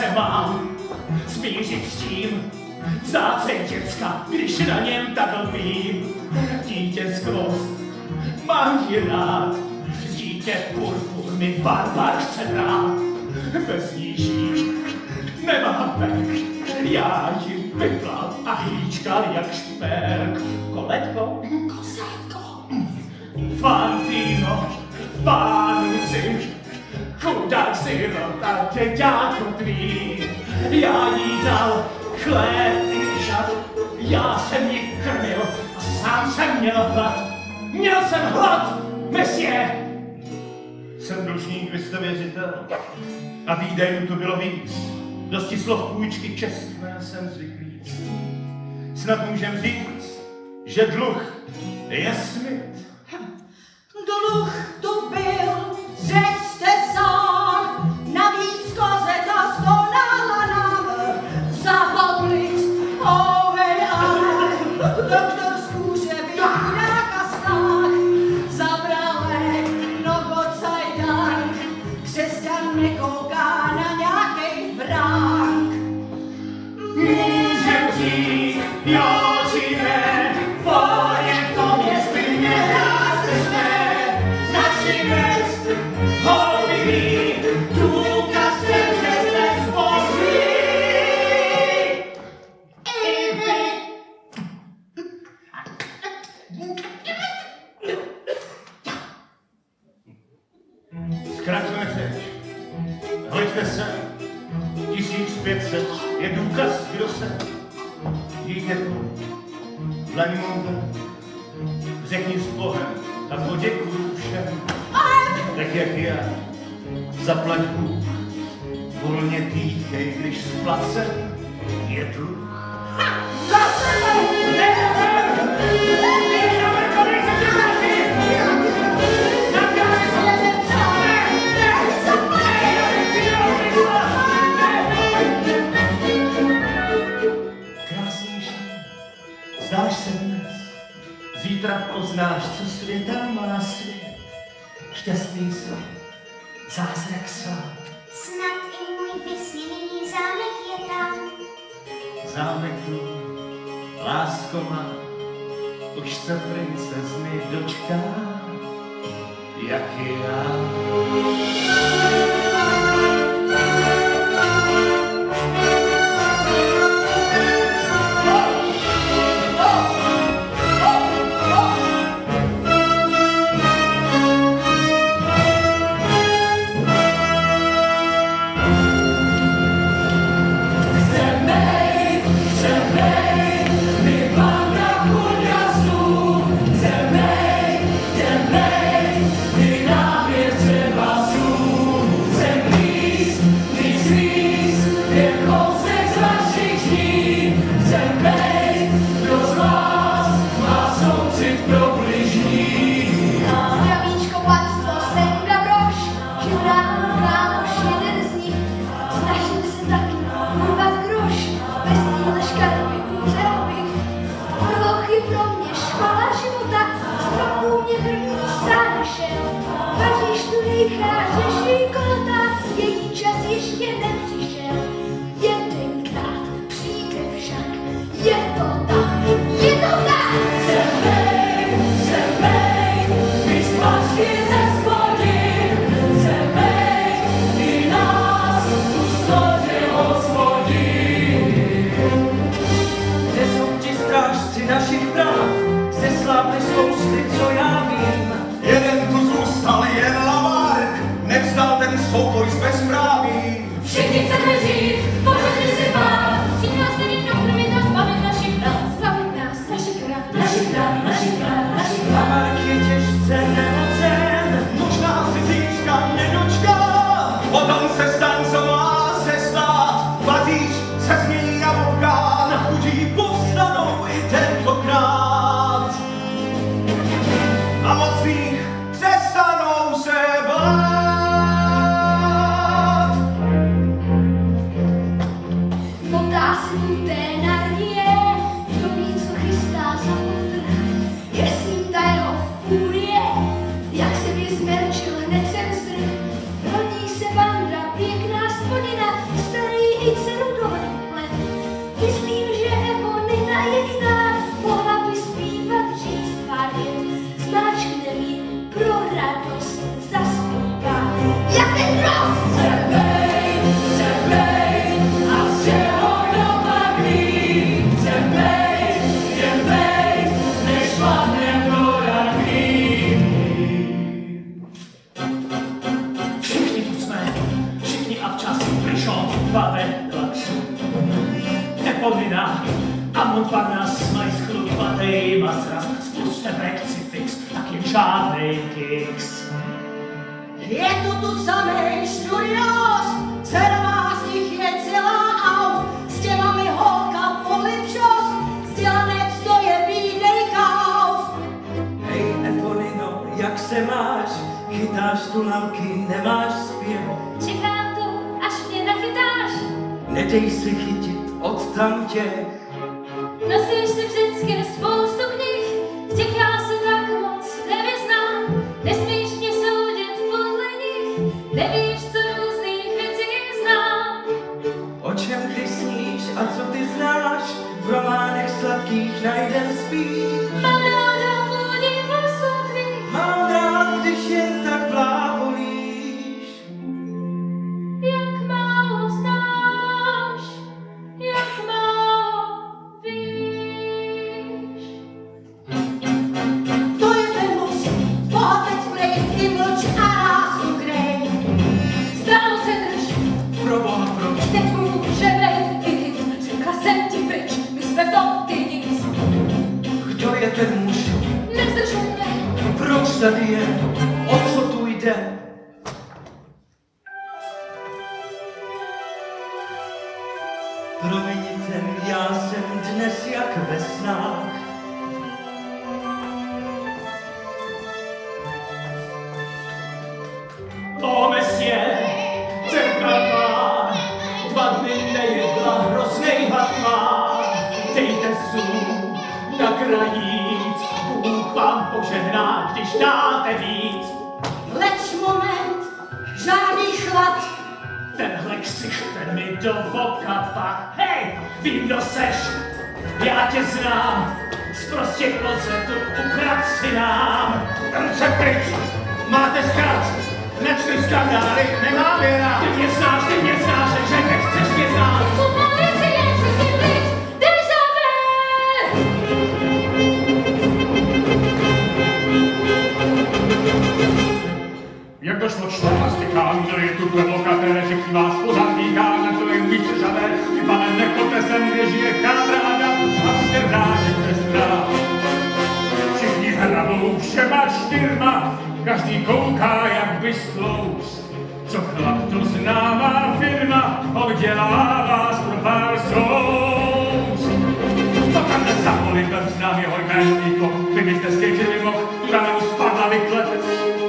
se mám smířit s tím, vzácen děcka, když na něm tak lpím. Dítě skvost, mám ji rád, dítě purpur mi barbar chce brát. Bez níží nemám pek, já ji vyklad a hlíčkal jak šperk. Koletko? Kosetko. Fantino, pánu si, chudák sirota, děťátko tvý. Já jí dal chléb i žad, já jsem ji krmil a sám jsem měl hlad. Měl jsem hlad, mesie! Jsem dlužník, vy jste věřitel. A výdajů to bylo víc. Dosti slov půjčky čestné jsem zvyklý. Snad můžem říct, že dluh je smyt. Dluh tu byl, řekl jste sám, navíc kozeta stonala nám, zapomlit, ovej ale, doktor z kůže byl chudák a snah, zabralek, no pocaj dank, křesťan nekouká na nějakej vrák. Můžem říct, jo či ne, voje v tom jestli nehrázne, naši věc, holubí, důkaz jsem, že jste zboží. I vy. Zkracujeme řeč. Hleďte se. tisíc pět set je důkaz, kdo jsem. Dítětu, dlaň mou, řekni s Bohem a poděkuju všem. Tak jak já, zaplať Bůh, volně týchej, když splacen je dluh. Zdáš se dnes, zítra poznáš, co světa má svět. Šťastný svět, zázrak svát. Snad i můj vysněný zámek je tam. Zámek tvůj, lásko má, už se princezny dočká, jak i já. Hned jsem strh, rodí se banda, pěkná spodina, starý i povinna. A Montparnasse mají schlupatej masras, spust tebe cifix, tak jen žádnej kiks. Je tu tu samej šturios, dcerová z nich je celá auf, s těma mi holka polipšos, vzdělanec to je bídej kauf. Hej, Eponino, jak se máš? Chytáš tu lalky, nemáš zpěv. Čekám tu, až mě nachytáš. Nedej se chytit od tamtěch. Nosíš si vždycky spoustu knih, v těch já se tak moc nevyznám. Nesmíš mě soudit podle nich, nevíš, co různých věcí znám. O čem ty sníš a co ty znáš? V románech sladkých najdem spíš. Mám ráda vůni vlasů tvých, Mám rád, když jen tak blábolíš. jak málo znáš, jak málo víš. To je ten muž, bohatec prej, i mlč a rázu krej. Stranu se drž, Pro boha, proč? teď může být i hit. Řekla jsem ti pryč, my jsme v tom ty nic. Kdo je ten muž? Nezdržuj mě, Proč tady je? O co tu jde? Promiňte, já jsem dnes jak ve snách. O mesie, dcerka má, dva dny nejedla, hroznej hlad má. Dejte zub na krajíc, Bůh vám požehná, když dáte víc. Leč moment, žádný chlad. Tenhle ksicht, ten mi do voka pak. Hej, vím, kdo seš, já tě znám. Zprostě klozetu ukrad si nám. Ruce pryč! Máte zkrat! Nečli skandály, nemám je rád! Ty mě znáš, ty mě znáš, takže nechceš mě znát. u policie všichni pryč, déjà vu. Jak došlo čtrnáctikám, kdo je tu provokatér, všichni vás pořád týká, na to jen více žavé. Vy, pane, nechoďte sem, kde žije kádra a dám, a buďte rádi přestrá. Všichni hrabou všema čtyřma, každý kouká, jak by stloust. Co chlap to známá firma, obdělává z pro pár soust. Co tam dnes za polibem znám jeho jménníko, vy byste stěžili mohl, tu ramenu spadla vyklepec.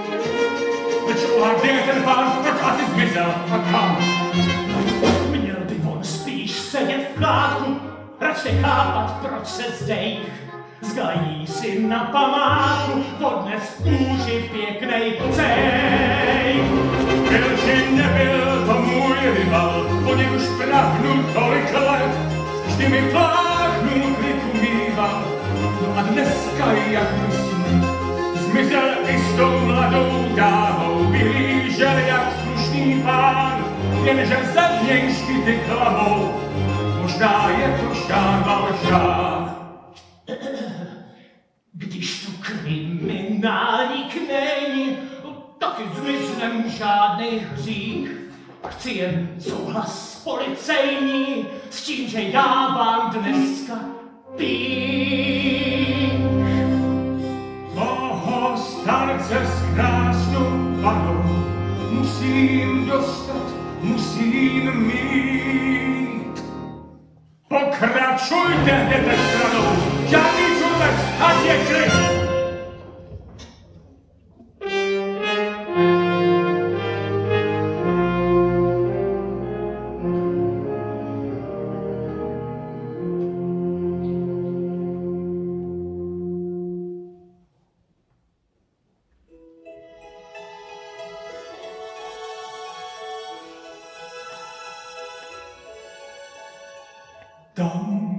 Kde je ten pán, proč asi zmizel a kam? Měl by on spíš sedět v klátku, radši chápat, proč se zdejch. Zgají si na památku, odnes v kůži pěknej cej. Byl či nebyl to můj rival, po něm už prahnu tolik let. Vždy mi pláchnul, kdy tu mýval, no a dneska jak myslím, zmizel i s tou mladou dávou, vyhlížel jak slušný pán, jenže za něj škyty klamou, možná je to Jean Valjean. Když tu kriminálník není, taky zmiznem žádnej hřích. Chci jen souhlas policejní, s tím, že já vám dneska pích. Toho starce s krásnou panou musím dostat, musím mít. Pokračujte, jdete stranou, žádný čurlec, ať je klid. Tam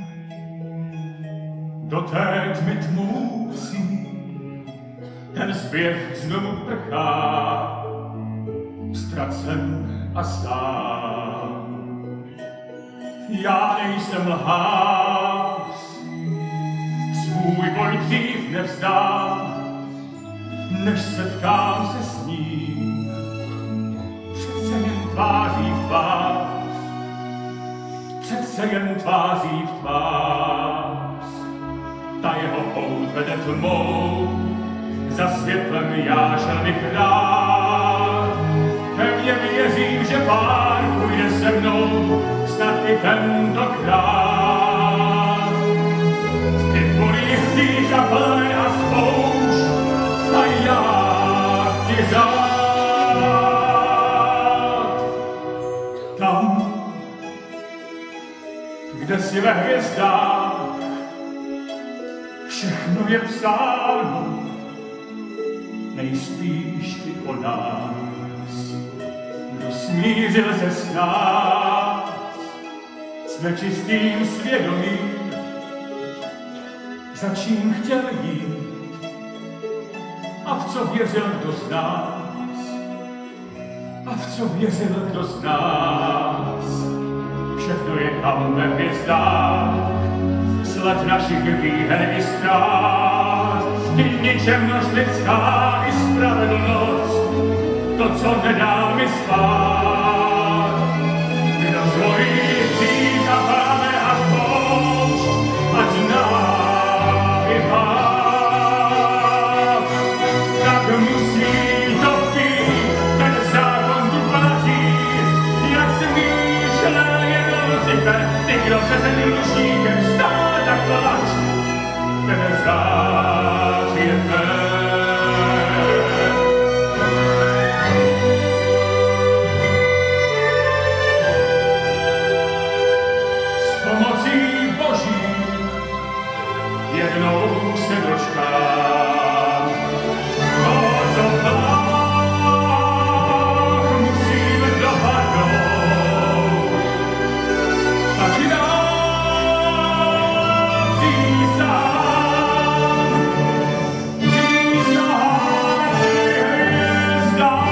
do té tmy tmoucí ten zběh znovu prchá, ztracen a sám. Já nejsem lhář, svůj boj dřív nevzdám, než setkám se s ním, přece jen tváří v tvář. přece jen tváří v tvář. Ta jeho pout vede tmou, za světlem já šel bych rád. Pevně věřím, že pán půjde se mnou, snad i tentokrát. Ty tvoří hřích a plné a spoušť, a já chci zát. Tam, kde si ve hvězdách všechno je psáno, nejspíš ty o nás, kdo smířil se s nás, jsme čistým svědomím, za čím chtěl jít a v co věřil kdo z nás, a v co věřil kdo z nás. Všechno je tam ve hvězdách, sled našich výher i ztrát, i ničemnost lidská, i spravedlnost, to, co nedá mi spát. Kdo svojí hřích a máme a spoušť, ať zná i pát, tak musí to být, ten zákon tu platí, jak smýšlel jen Lucifer, ty, kdo se se dlužníkem stál, tak plač, ten řád je fér. S pomocí Boží jednou se dočkám, to, co tak musím dopadnout, tak nám přísahám, přísahám hvězdám.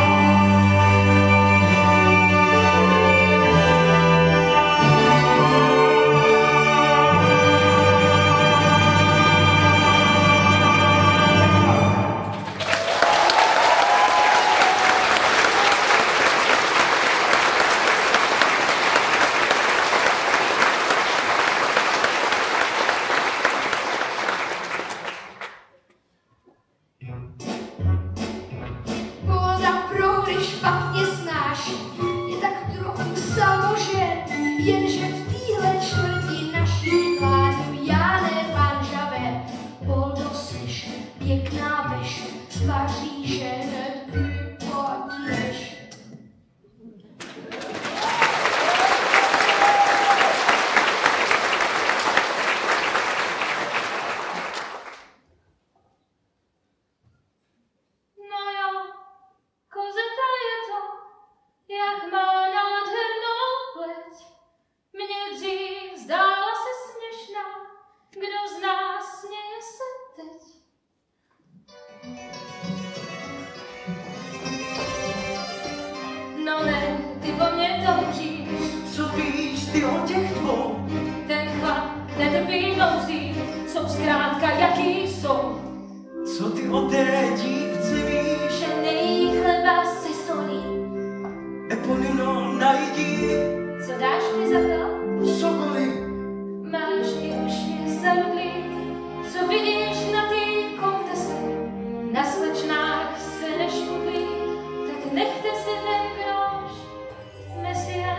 Voda proudy špatně snáší, je tak trochu samožen, jenže v téhle čtvrti naší vládnu já ne pan Žaver. Poldo, slyš, pěkná veš, tvaří, že hned vypadneš. No jo, kozeta je to, jak má nádhernou pleť. Mně dřív zdála se směšná, kdo z nás směje se teď. No ne, ty po mně toužíš, Co víš ty o těch dvou? ten chlap netrpí nouzí, jsou zkrátka jaký jsou. Co ty o té dívce víš? Že nejí chleba se solí, Eponino, najdi co dáš mi za to? cokoliv. Máš i uši zarudlý, co vidíš na tý koutese, na slečnách se nešuplí, tak nechte si ten groš, mesie.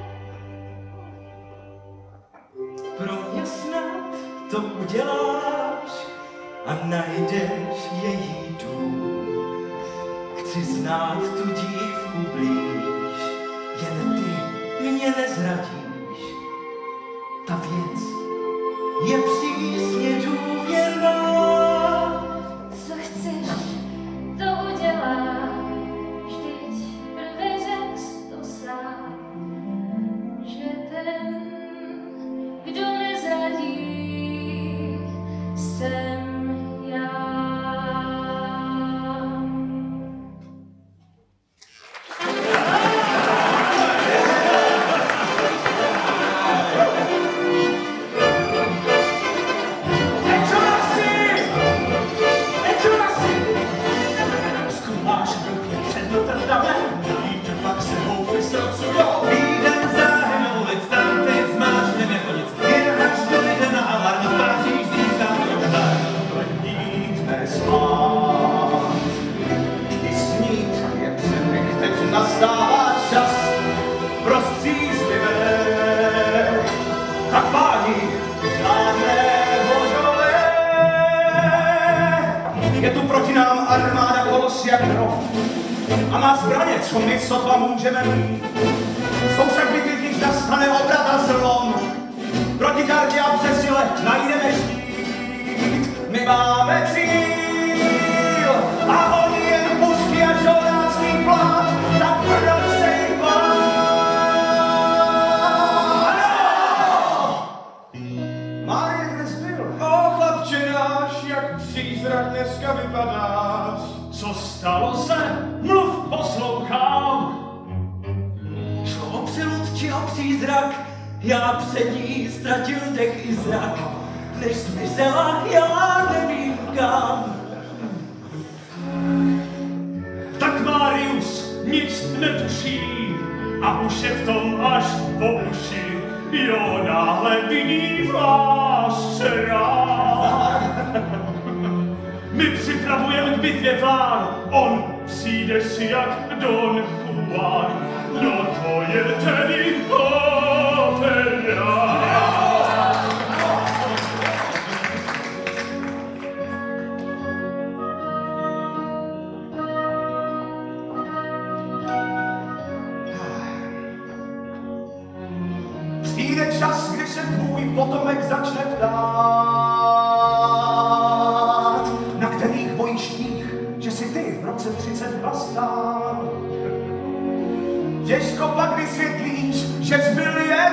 Pro mě snad to uděláš a najdeš její dům. Chci znát tu dívku blíž, jen ty mě nezradíš. Ta věc je přísně důvěrná. Co chceš, to udělám, vždyť prvé řek to sám, že ten, kdo nezradí, jsem já. Thank you. a má zbraně, co my sotva můžeme mít. Jsou však bitvy, když nastane obrat a zlom. Proti gardě a přesile najdeme štít. My máme cíl a oni jen pustí až žoldácký plát, tak proč se jich bát? Márie, kde jsi byl? O, chlapče náš, jak přízrak dneska vypadáš. Co stalo se? Mluv, poslouchám. Šlo o přelud či o přízrak, já před ní ztratil dech i zrak. Než zmizela, já nevím kam. Tak Marius nic netuší a už je v tom až po uši. Jo, náhle vidí vás rád. My připravujeme k bitvě plán, on přijde si jak Don Juan. No to je tedy opera. Přijde čas, kdy se tvůj potomek začne ptát, na kterých bojištích, že si ty v roce třicet dva stál. Těžko pak vysvětlíš, že jsi byl jen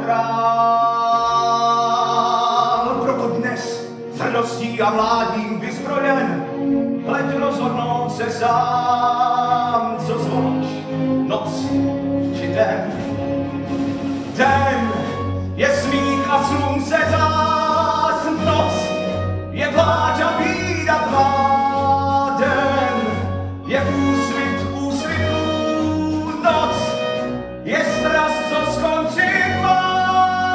neutrál. Proto dnes s hrdostí a mládím vyzbrojen, hled rozhodnout se sám, co zvolíš, noc či den. Den je smích a slunce zás, noc je pláč a bída tvá. Den je úsvit úsvitů, noc je strast, co skončit má.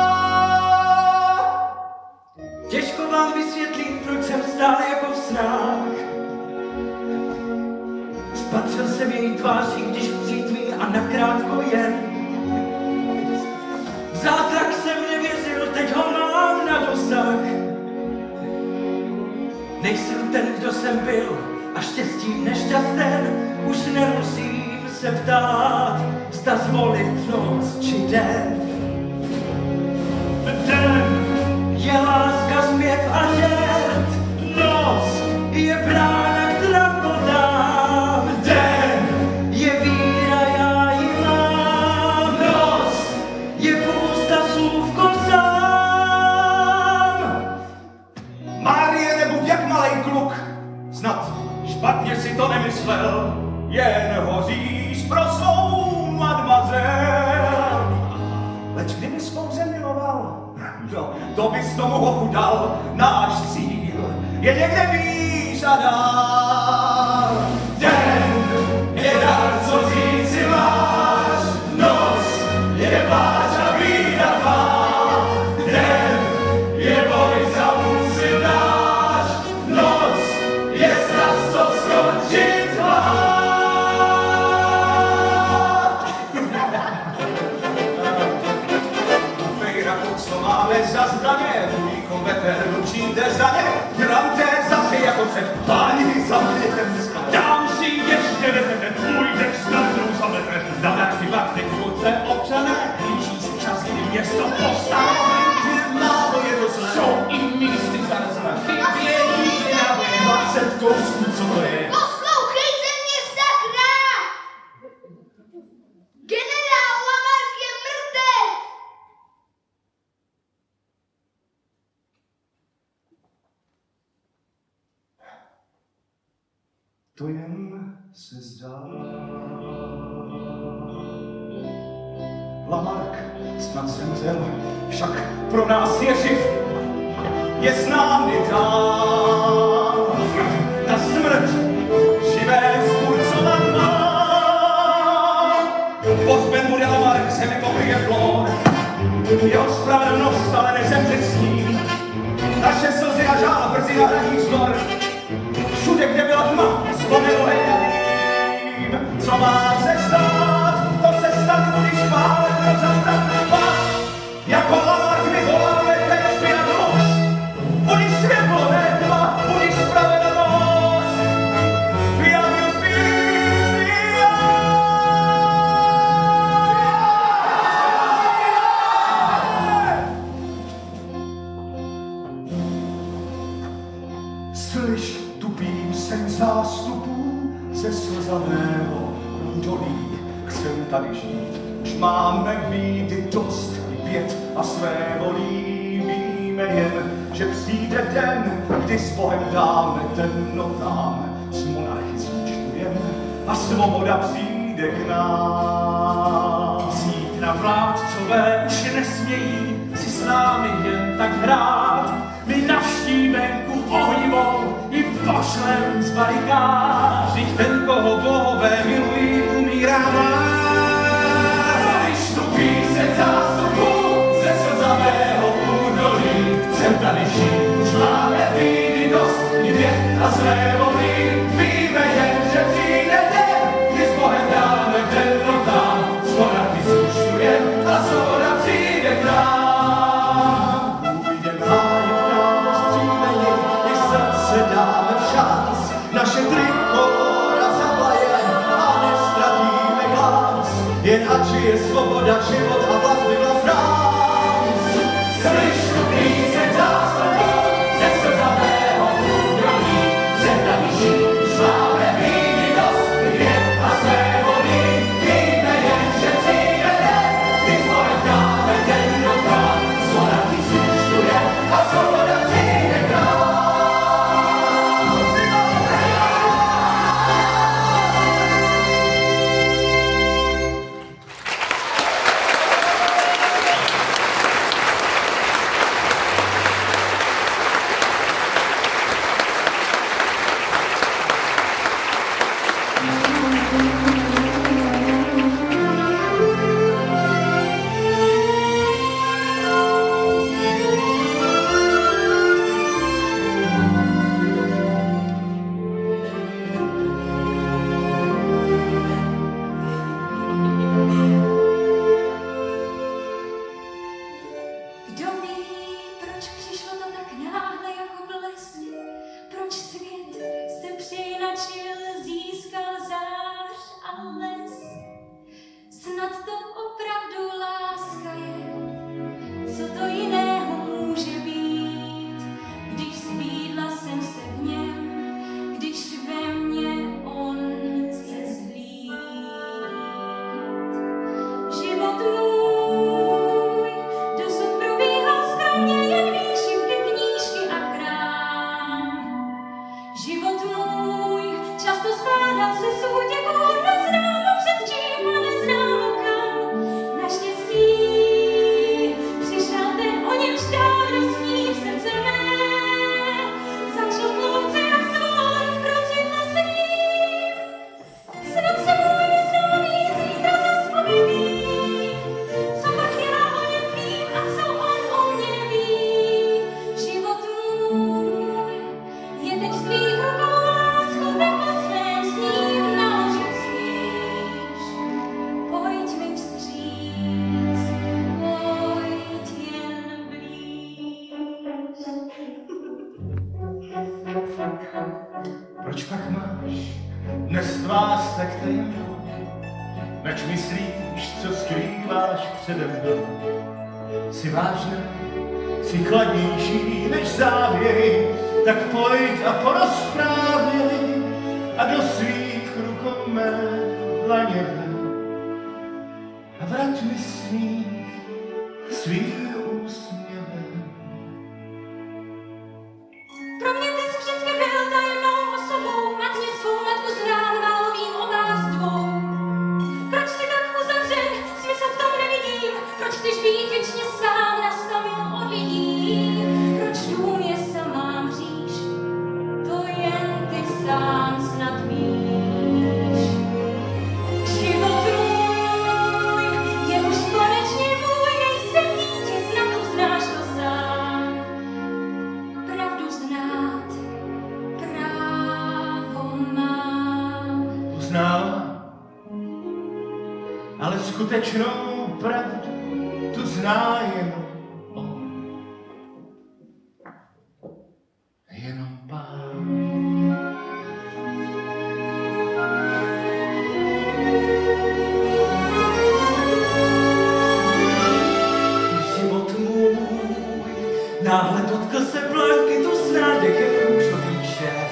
Těžko vám vysvětlím, proč jsem stál jako v snách. Spatřil jsem její tvář, i když přítmí a nakrátko jen. V zázrak jsem nevěřil, teď ho mám na dosah. Nejsem ten, kdo jsem byl, a štěstím nešťasten, už nemusím se ptát, zda zvolit noc či den. Den je láska, zpěv a žert, noc je brána k drapotám. Den je víra, já ji mám, noc je půsta slůvko sám. Márie, nebuď jak malej kluk, snad špatně si to nemyslel, jen hoříš pro svou mademoiselle. Leč kdyby jsi pouze miloval, no, to bys tomu hochu dal, náš cíl je někde výš a dál. Den je dar, co říci máš, noc je pláč a bída tvá. Den je boj za úsvit náš, noc je strast, co skončit má. Co máme za zbraně, vůjko veternu číte za ně, grante zase jako před páni za městem. dám si ještě jeden, tvůj dech snadnou zamete. Zadák si vakty v ruce, občané, blíží se čas, kdy město povstane. Málo je to zlé. Jsou i místy zarazena, chybění na dvacet kousků, co to je? Poslouchejte mě, sakra! Generál Lamarck je mrtev! To jen se zdá. Lamarck snad zemřel, však pro nás je živ, je s námi dál. Ta smrt živé zburcovat má. Pohřben bude Lamarck, zemi pokryje flor, jeho spravedlnost ale nezemře s ním. Naše slzy a žál brzy nahradí vzor. Všude, kde byla tma, zvonil hejím. Co má se stát, to se stane, když válek rozavratný pás. Jako Lamarck my voláme ten světlost. Budiš světlo, ne tma, budiš spravedlnost. Fiat just fiat. Slyš tu píseň zástupů ze slzavého údolí. Chcem tady žít, už máme bídy dost, i pět a své volí. Víme jen, že přijde den, kdy s Bohem dáme temnotám, s monarchy zúčtujeme a svoboda přijde k nám. Zítra vládcové už nesmějí si s námi jen tak hrát. My navštívenku ohnivou i pošlem z barikád. Vždyť ten, koho bohové milují, umírá vás. Když tu píseň zástupu ze slzavého údolí, chcem tady žít, už máme bídy dost, i věk a své volí. Víme jen, že přijde den, kdy s Bohem dáme temnotám, s monarchy zúčtujem a svoboda přijde k nám. Půjdem hájit právo, stříme jej, i srdce dáme včas, naše trikolora zabaje a nestratíme glas. Jen ať je svoboda, život a vlast by vlast nás. Slyš tu píseň zástupu ze slzavého údolí, chcem tady žít, už máme bídy dost, i věk a své volí. Víme jen, že přijde den, kdy s Bohem dáme temnotám, s monarchy zúčtujem a svoboda přijde k nám. Kdo ví, proč přišlo to tak náhle jako blesk? Proč svět se přeinačil, získal zář a les? Snad to opravdu láska je, co to jiného může být, když zbídla jsem se v něm, když ve mně on se zhlíd. Život můj dosud probíhal skromně, jen výšivky, knížky a chrám. Život můj často skládal se z útěků, neznámo před čím a neznámo kam. Naštěstí přišel ten, o němž dávno sní v srdce mé. Začal plouce jak zvon, procitla se ním. Snad se můj neznámý zítra zas objeví. Co pak já o něm vím a co on o mě ví. Život můj je teď v tvých rukou, lásko, tak o svém sním naložit smíš. Pojď mi vstříc, pojď jen blíž. Proč pak máš dnes tvář tak tajemnou? Nač myslíš, co skrýváš přede mnou? Jsi vážná, jsi chladnější než závěry, tak pojď a porozprávěj a do svých rukou mé dlaně vem. A vrať mi smích svým úsměvem. Pro mě ty jsi vždycky byl tajemnou osobou, matně svou matku zhrál válovým o vás dvou. Proč jsi tak uzavřen, smysl v tom nevidím, proč chceš být věčně sám nastavil od lidí. Proč dům je samá mříž, to jen ty sám snad víš. Život můj je už konečně můj, nejsem dítě, snad uznáš to sám. Pravdu znát, právo mám. Uznávám, ale skutečnou pravdu tu zná jenom on. Jenom Pán. Život můj náhle dotkl se planky tu s nádechem růžových šér.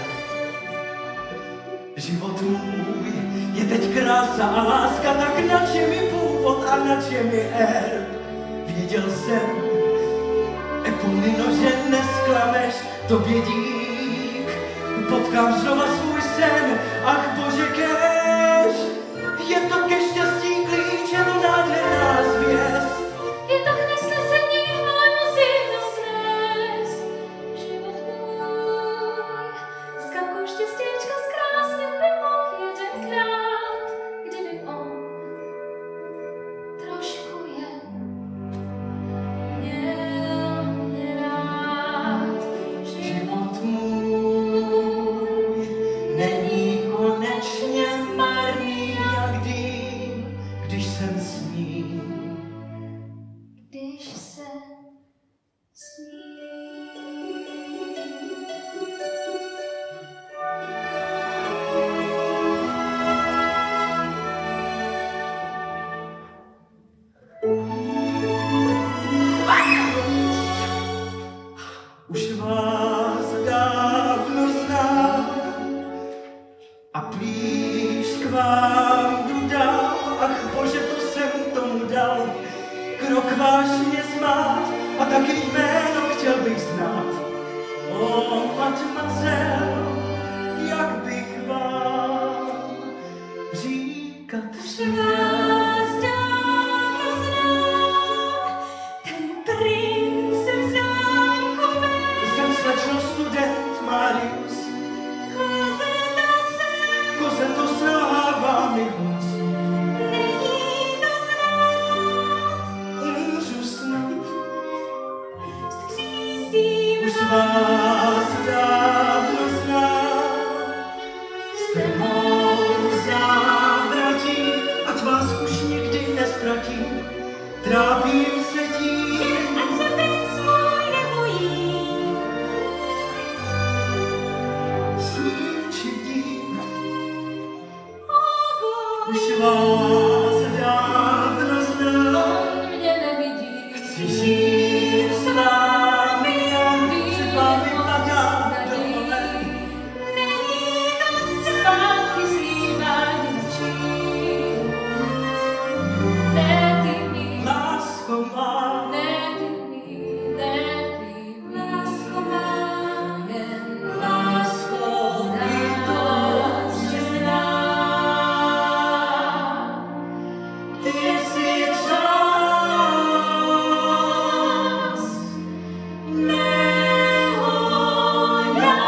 krása a láska, tak na čem je původ a na čem je erb? Věděl jsem, Eponino, že nesklameš, tobě dík. Potkám znova svůj sen, ach bože kež, je to ke štěstí klíč, je to nádherná zvěst. Je to k nesnesení, ale musím to snést. Život můj, s kapkou štěstěčka zkrásně by mohl jedenkrát, kdyby on trošku jen měl mě rád. Život můj není konečně marný, jak dým, když jsem s ním. Když se sní. Už vás dávno znám a blíž k vám jdu dál. Ach bože, to jsem tomu dal, krok váš mě zmát a taky jméno chtěl bych znát. O, mademoiselle, jak bych vám říkat směl. Vás dávno znám, ten princ v zámku mé. Jsem slečno student Marius, Kozeta jsem, koze to selhává mi hlas. není to znát, Umřu snad, skřísím už vás dávno znám. Jste mou závratí, ať vás už nikdy nestratím. Trápím se tím, ať se princ můj nebojí. sním či bdím. O Už Bože, vás dávno znám. on mě nevidí. Chci žít s vámi, jen se vámi padá do molen. Není to zpátky zlívání nočí. Ne ty mi, Lásko má, ne ty mi, ne ty mi. Lásko má, jen lásko bytostně zná. ty jsi čas mého já.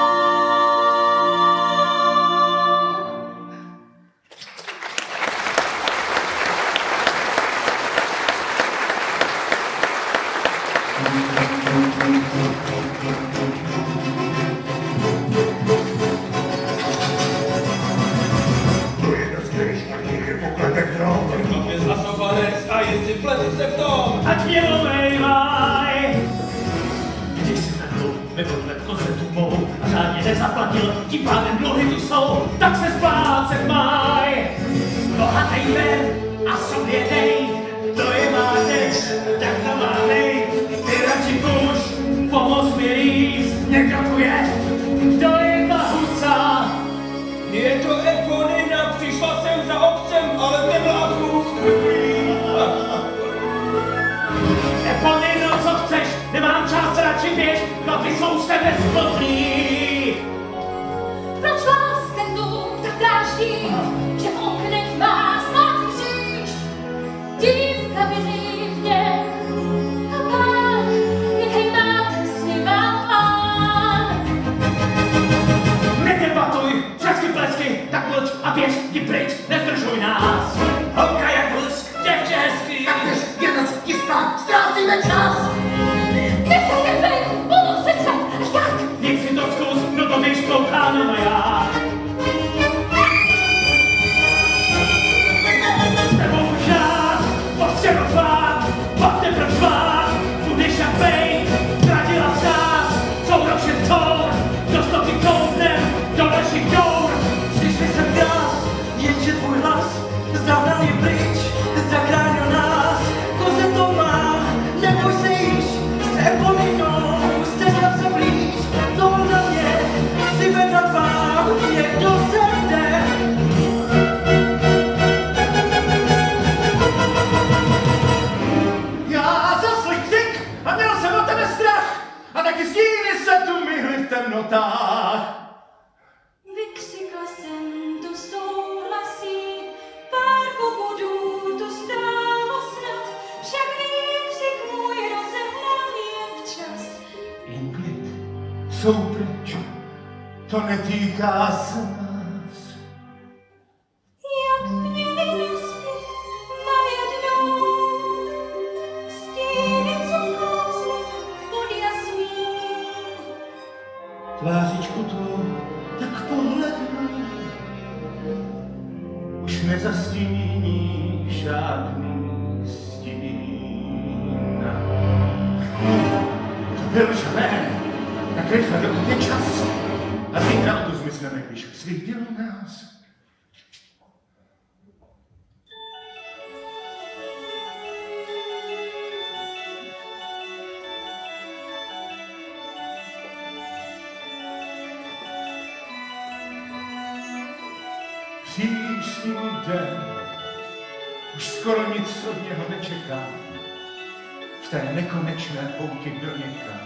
To je dost křišťálních poklepek drog. Chlapě za sobanec a jestli pletu se v tom. Ať mě omejvaj! Když si ten dluh vyvedl kozetu mou a řádně nezaplatil, tím pádem dluhy tu jsou, tak se splácet maj! Bohatej ven a sobě dej, to je má řeč, tak to má dej. Ty radši puš, pomoz mi líst, někdo tu je, kdo je ta husa? Je to Eponina, přišla jsem za obcem, ale ten lásku skrytý. Eponino, co chceš? Nemám čas, radši běž, chlapi jsou z tebe spodní. Proč vás ten dům tak dráždí, že v oknech má svatý kříž? Dívka běží v něm a pán, jaký máte snivá. temnotách. Vykřikla jsem, to souhlasí, pár popudů tu stálo snad, však výkřik můj rozehnal je včas. Jen klid, jsou pryč, to netýká se nás. Jak měli nespěch najednou, stíny, co vkouzly pod jasmín. Tvářičku tvou tak pohlednu, už nezastíní žádný stín. To byl žvé, tak rychle dokud je čas a zítra tu zmizneme, když svítil nás. Příští den už skoro nic od něho nečeká, v té nekonečné pouti do někam.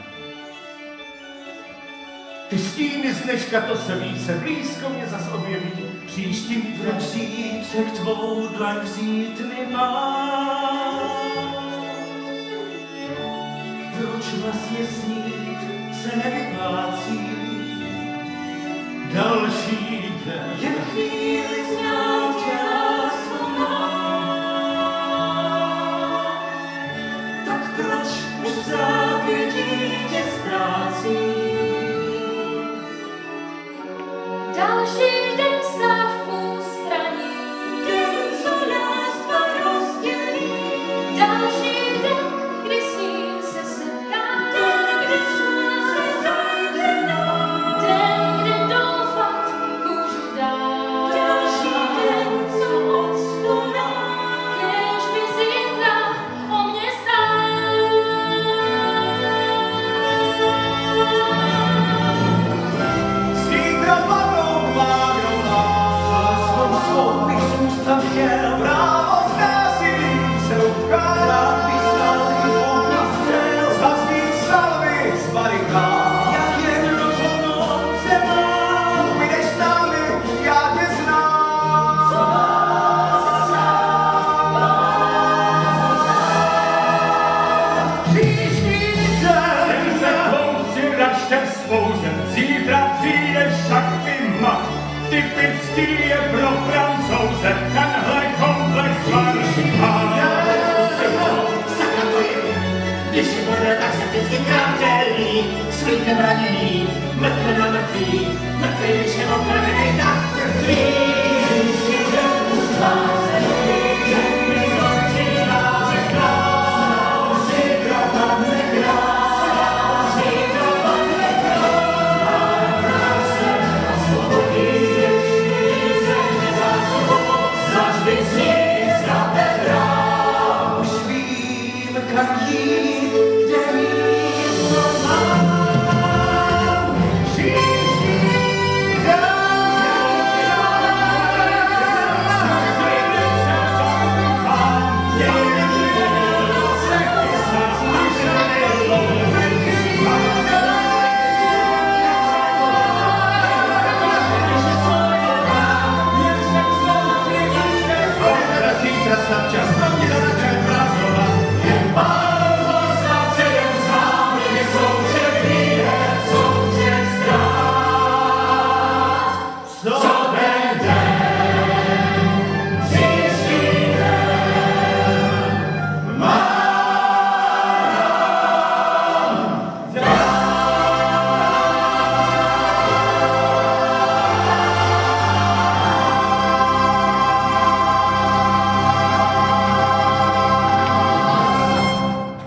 Ty stíny z dneška, to se ví, se blízko mě zas objeví. Příští den Vříček tvou dlaň vzít mi má. Proč vlastně snít se nevyplácí? další den. Jen chvíli znát času mám. Tak proč už v zápětí tě ztrácím? Další den stát v ústraní, Den, co nás dva rozdělí. další den, kdy s ním se setkám, Den, kdy slunce zajde nám. den, kdy doufat můžu dál. Další den, co odstupá. Kéž by zítra o mě stál. Zítra padnou vládnou nás. Svou svou bych tam chtěl. Právo z násilí se utká. Rád bych stál i postřel. Zazní salvy z barikád. Jak jen rozhodnout se mám. Půjdeš s námi, já tě znám. Příští den. Jen se klouci račte vzpouzet, zítra přijdeš však ty mat. Typický je pro Francouze, tenhle komplex Varšavy. Sakra to je, když je bude, tak se vždycky krátelí, slíkem ranění, mrtve na mrtvý, mrtvý, když je opravený, tak trpí. Příští den už má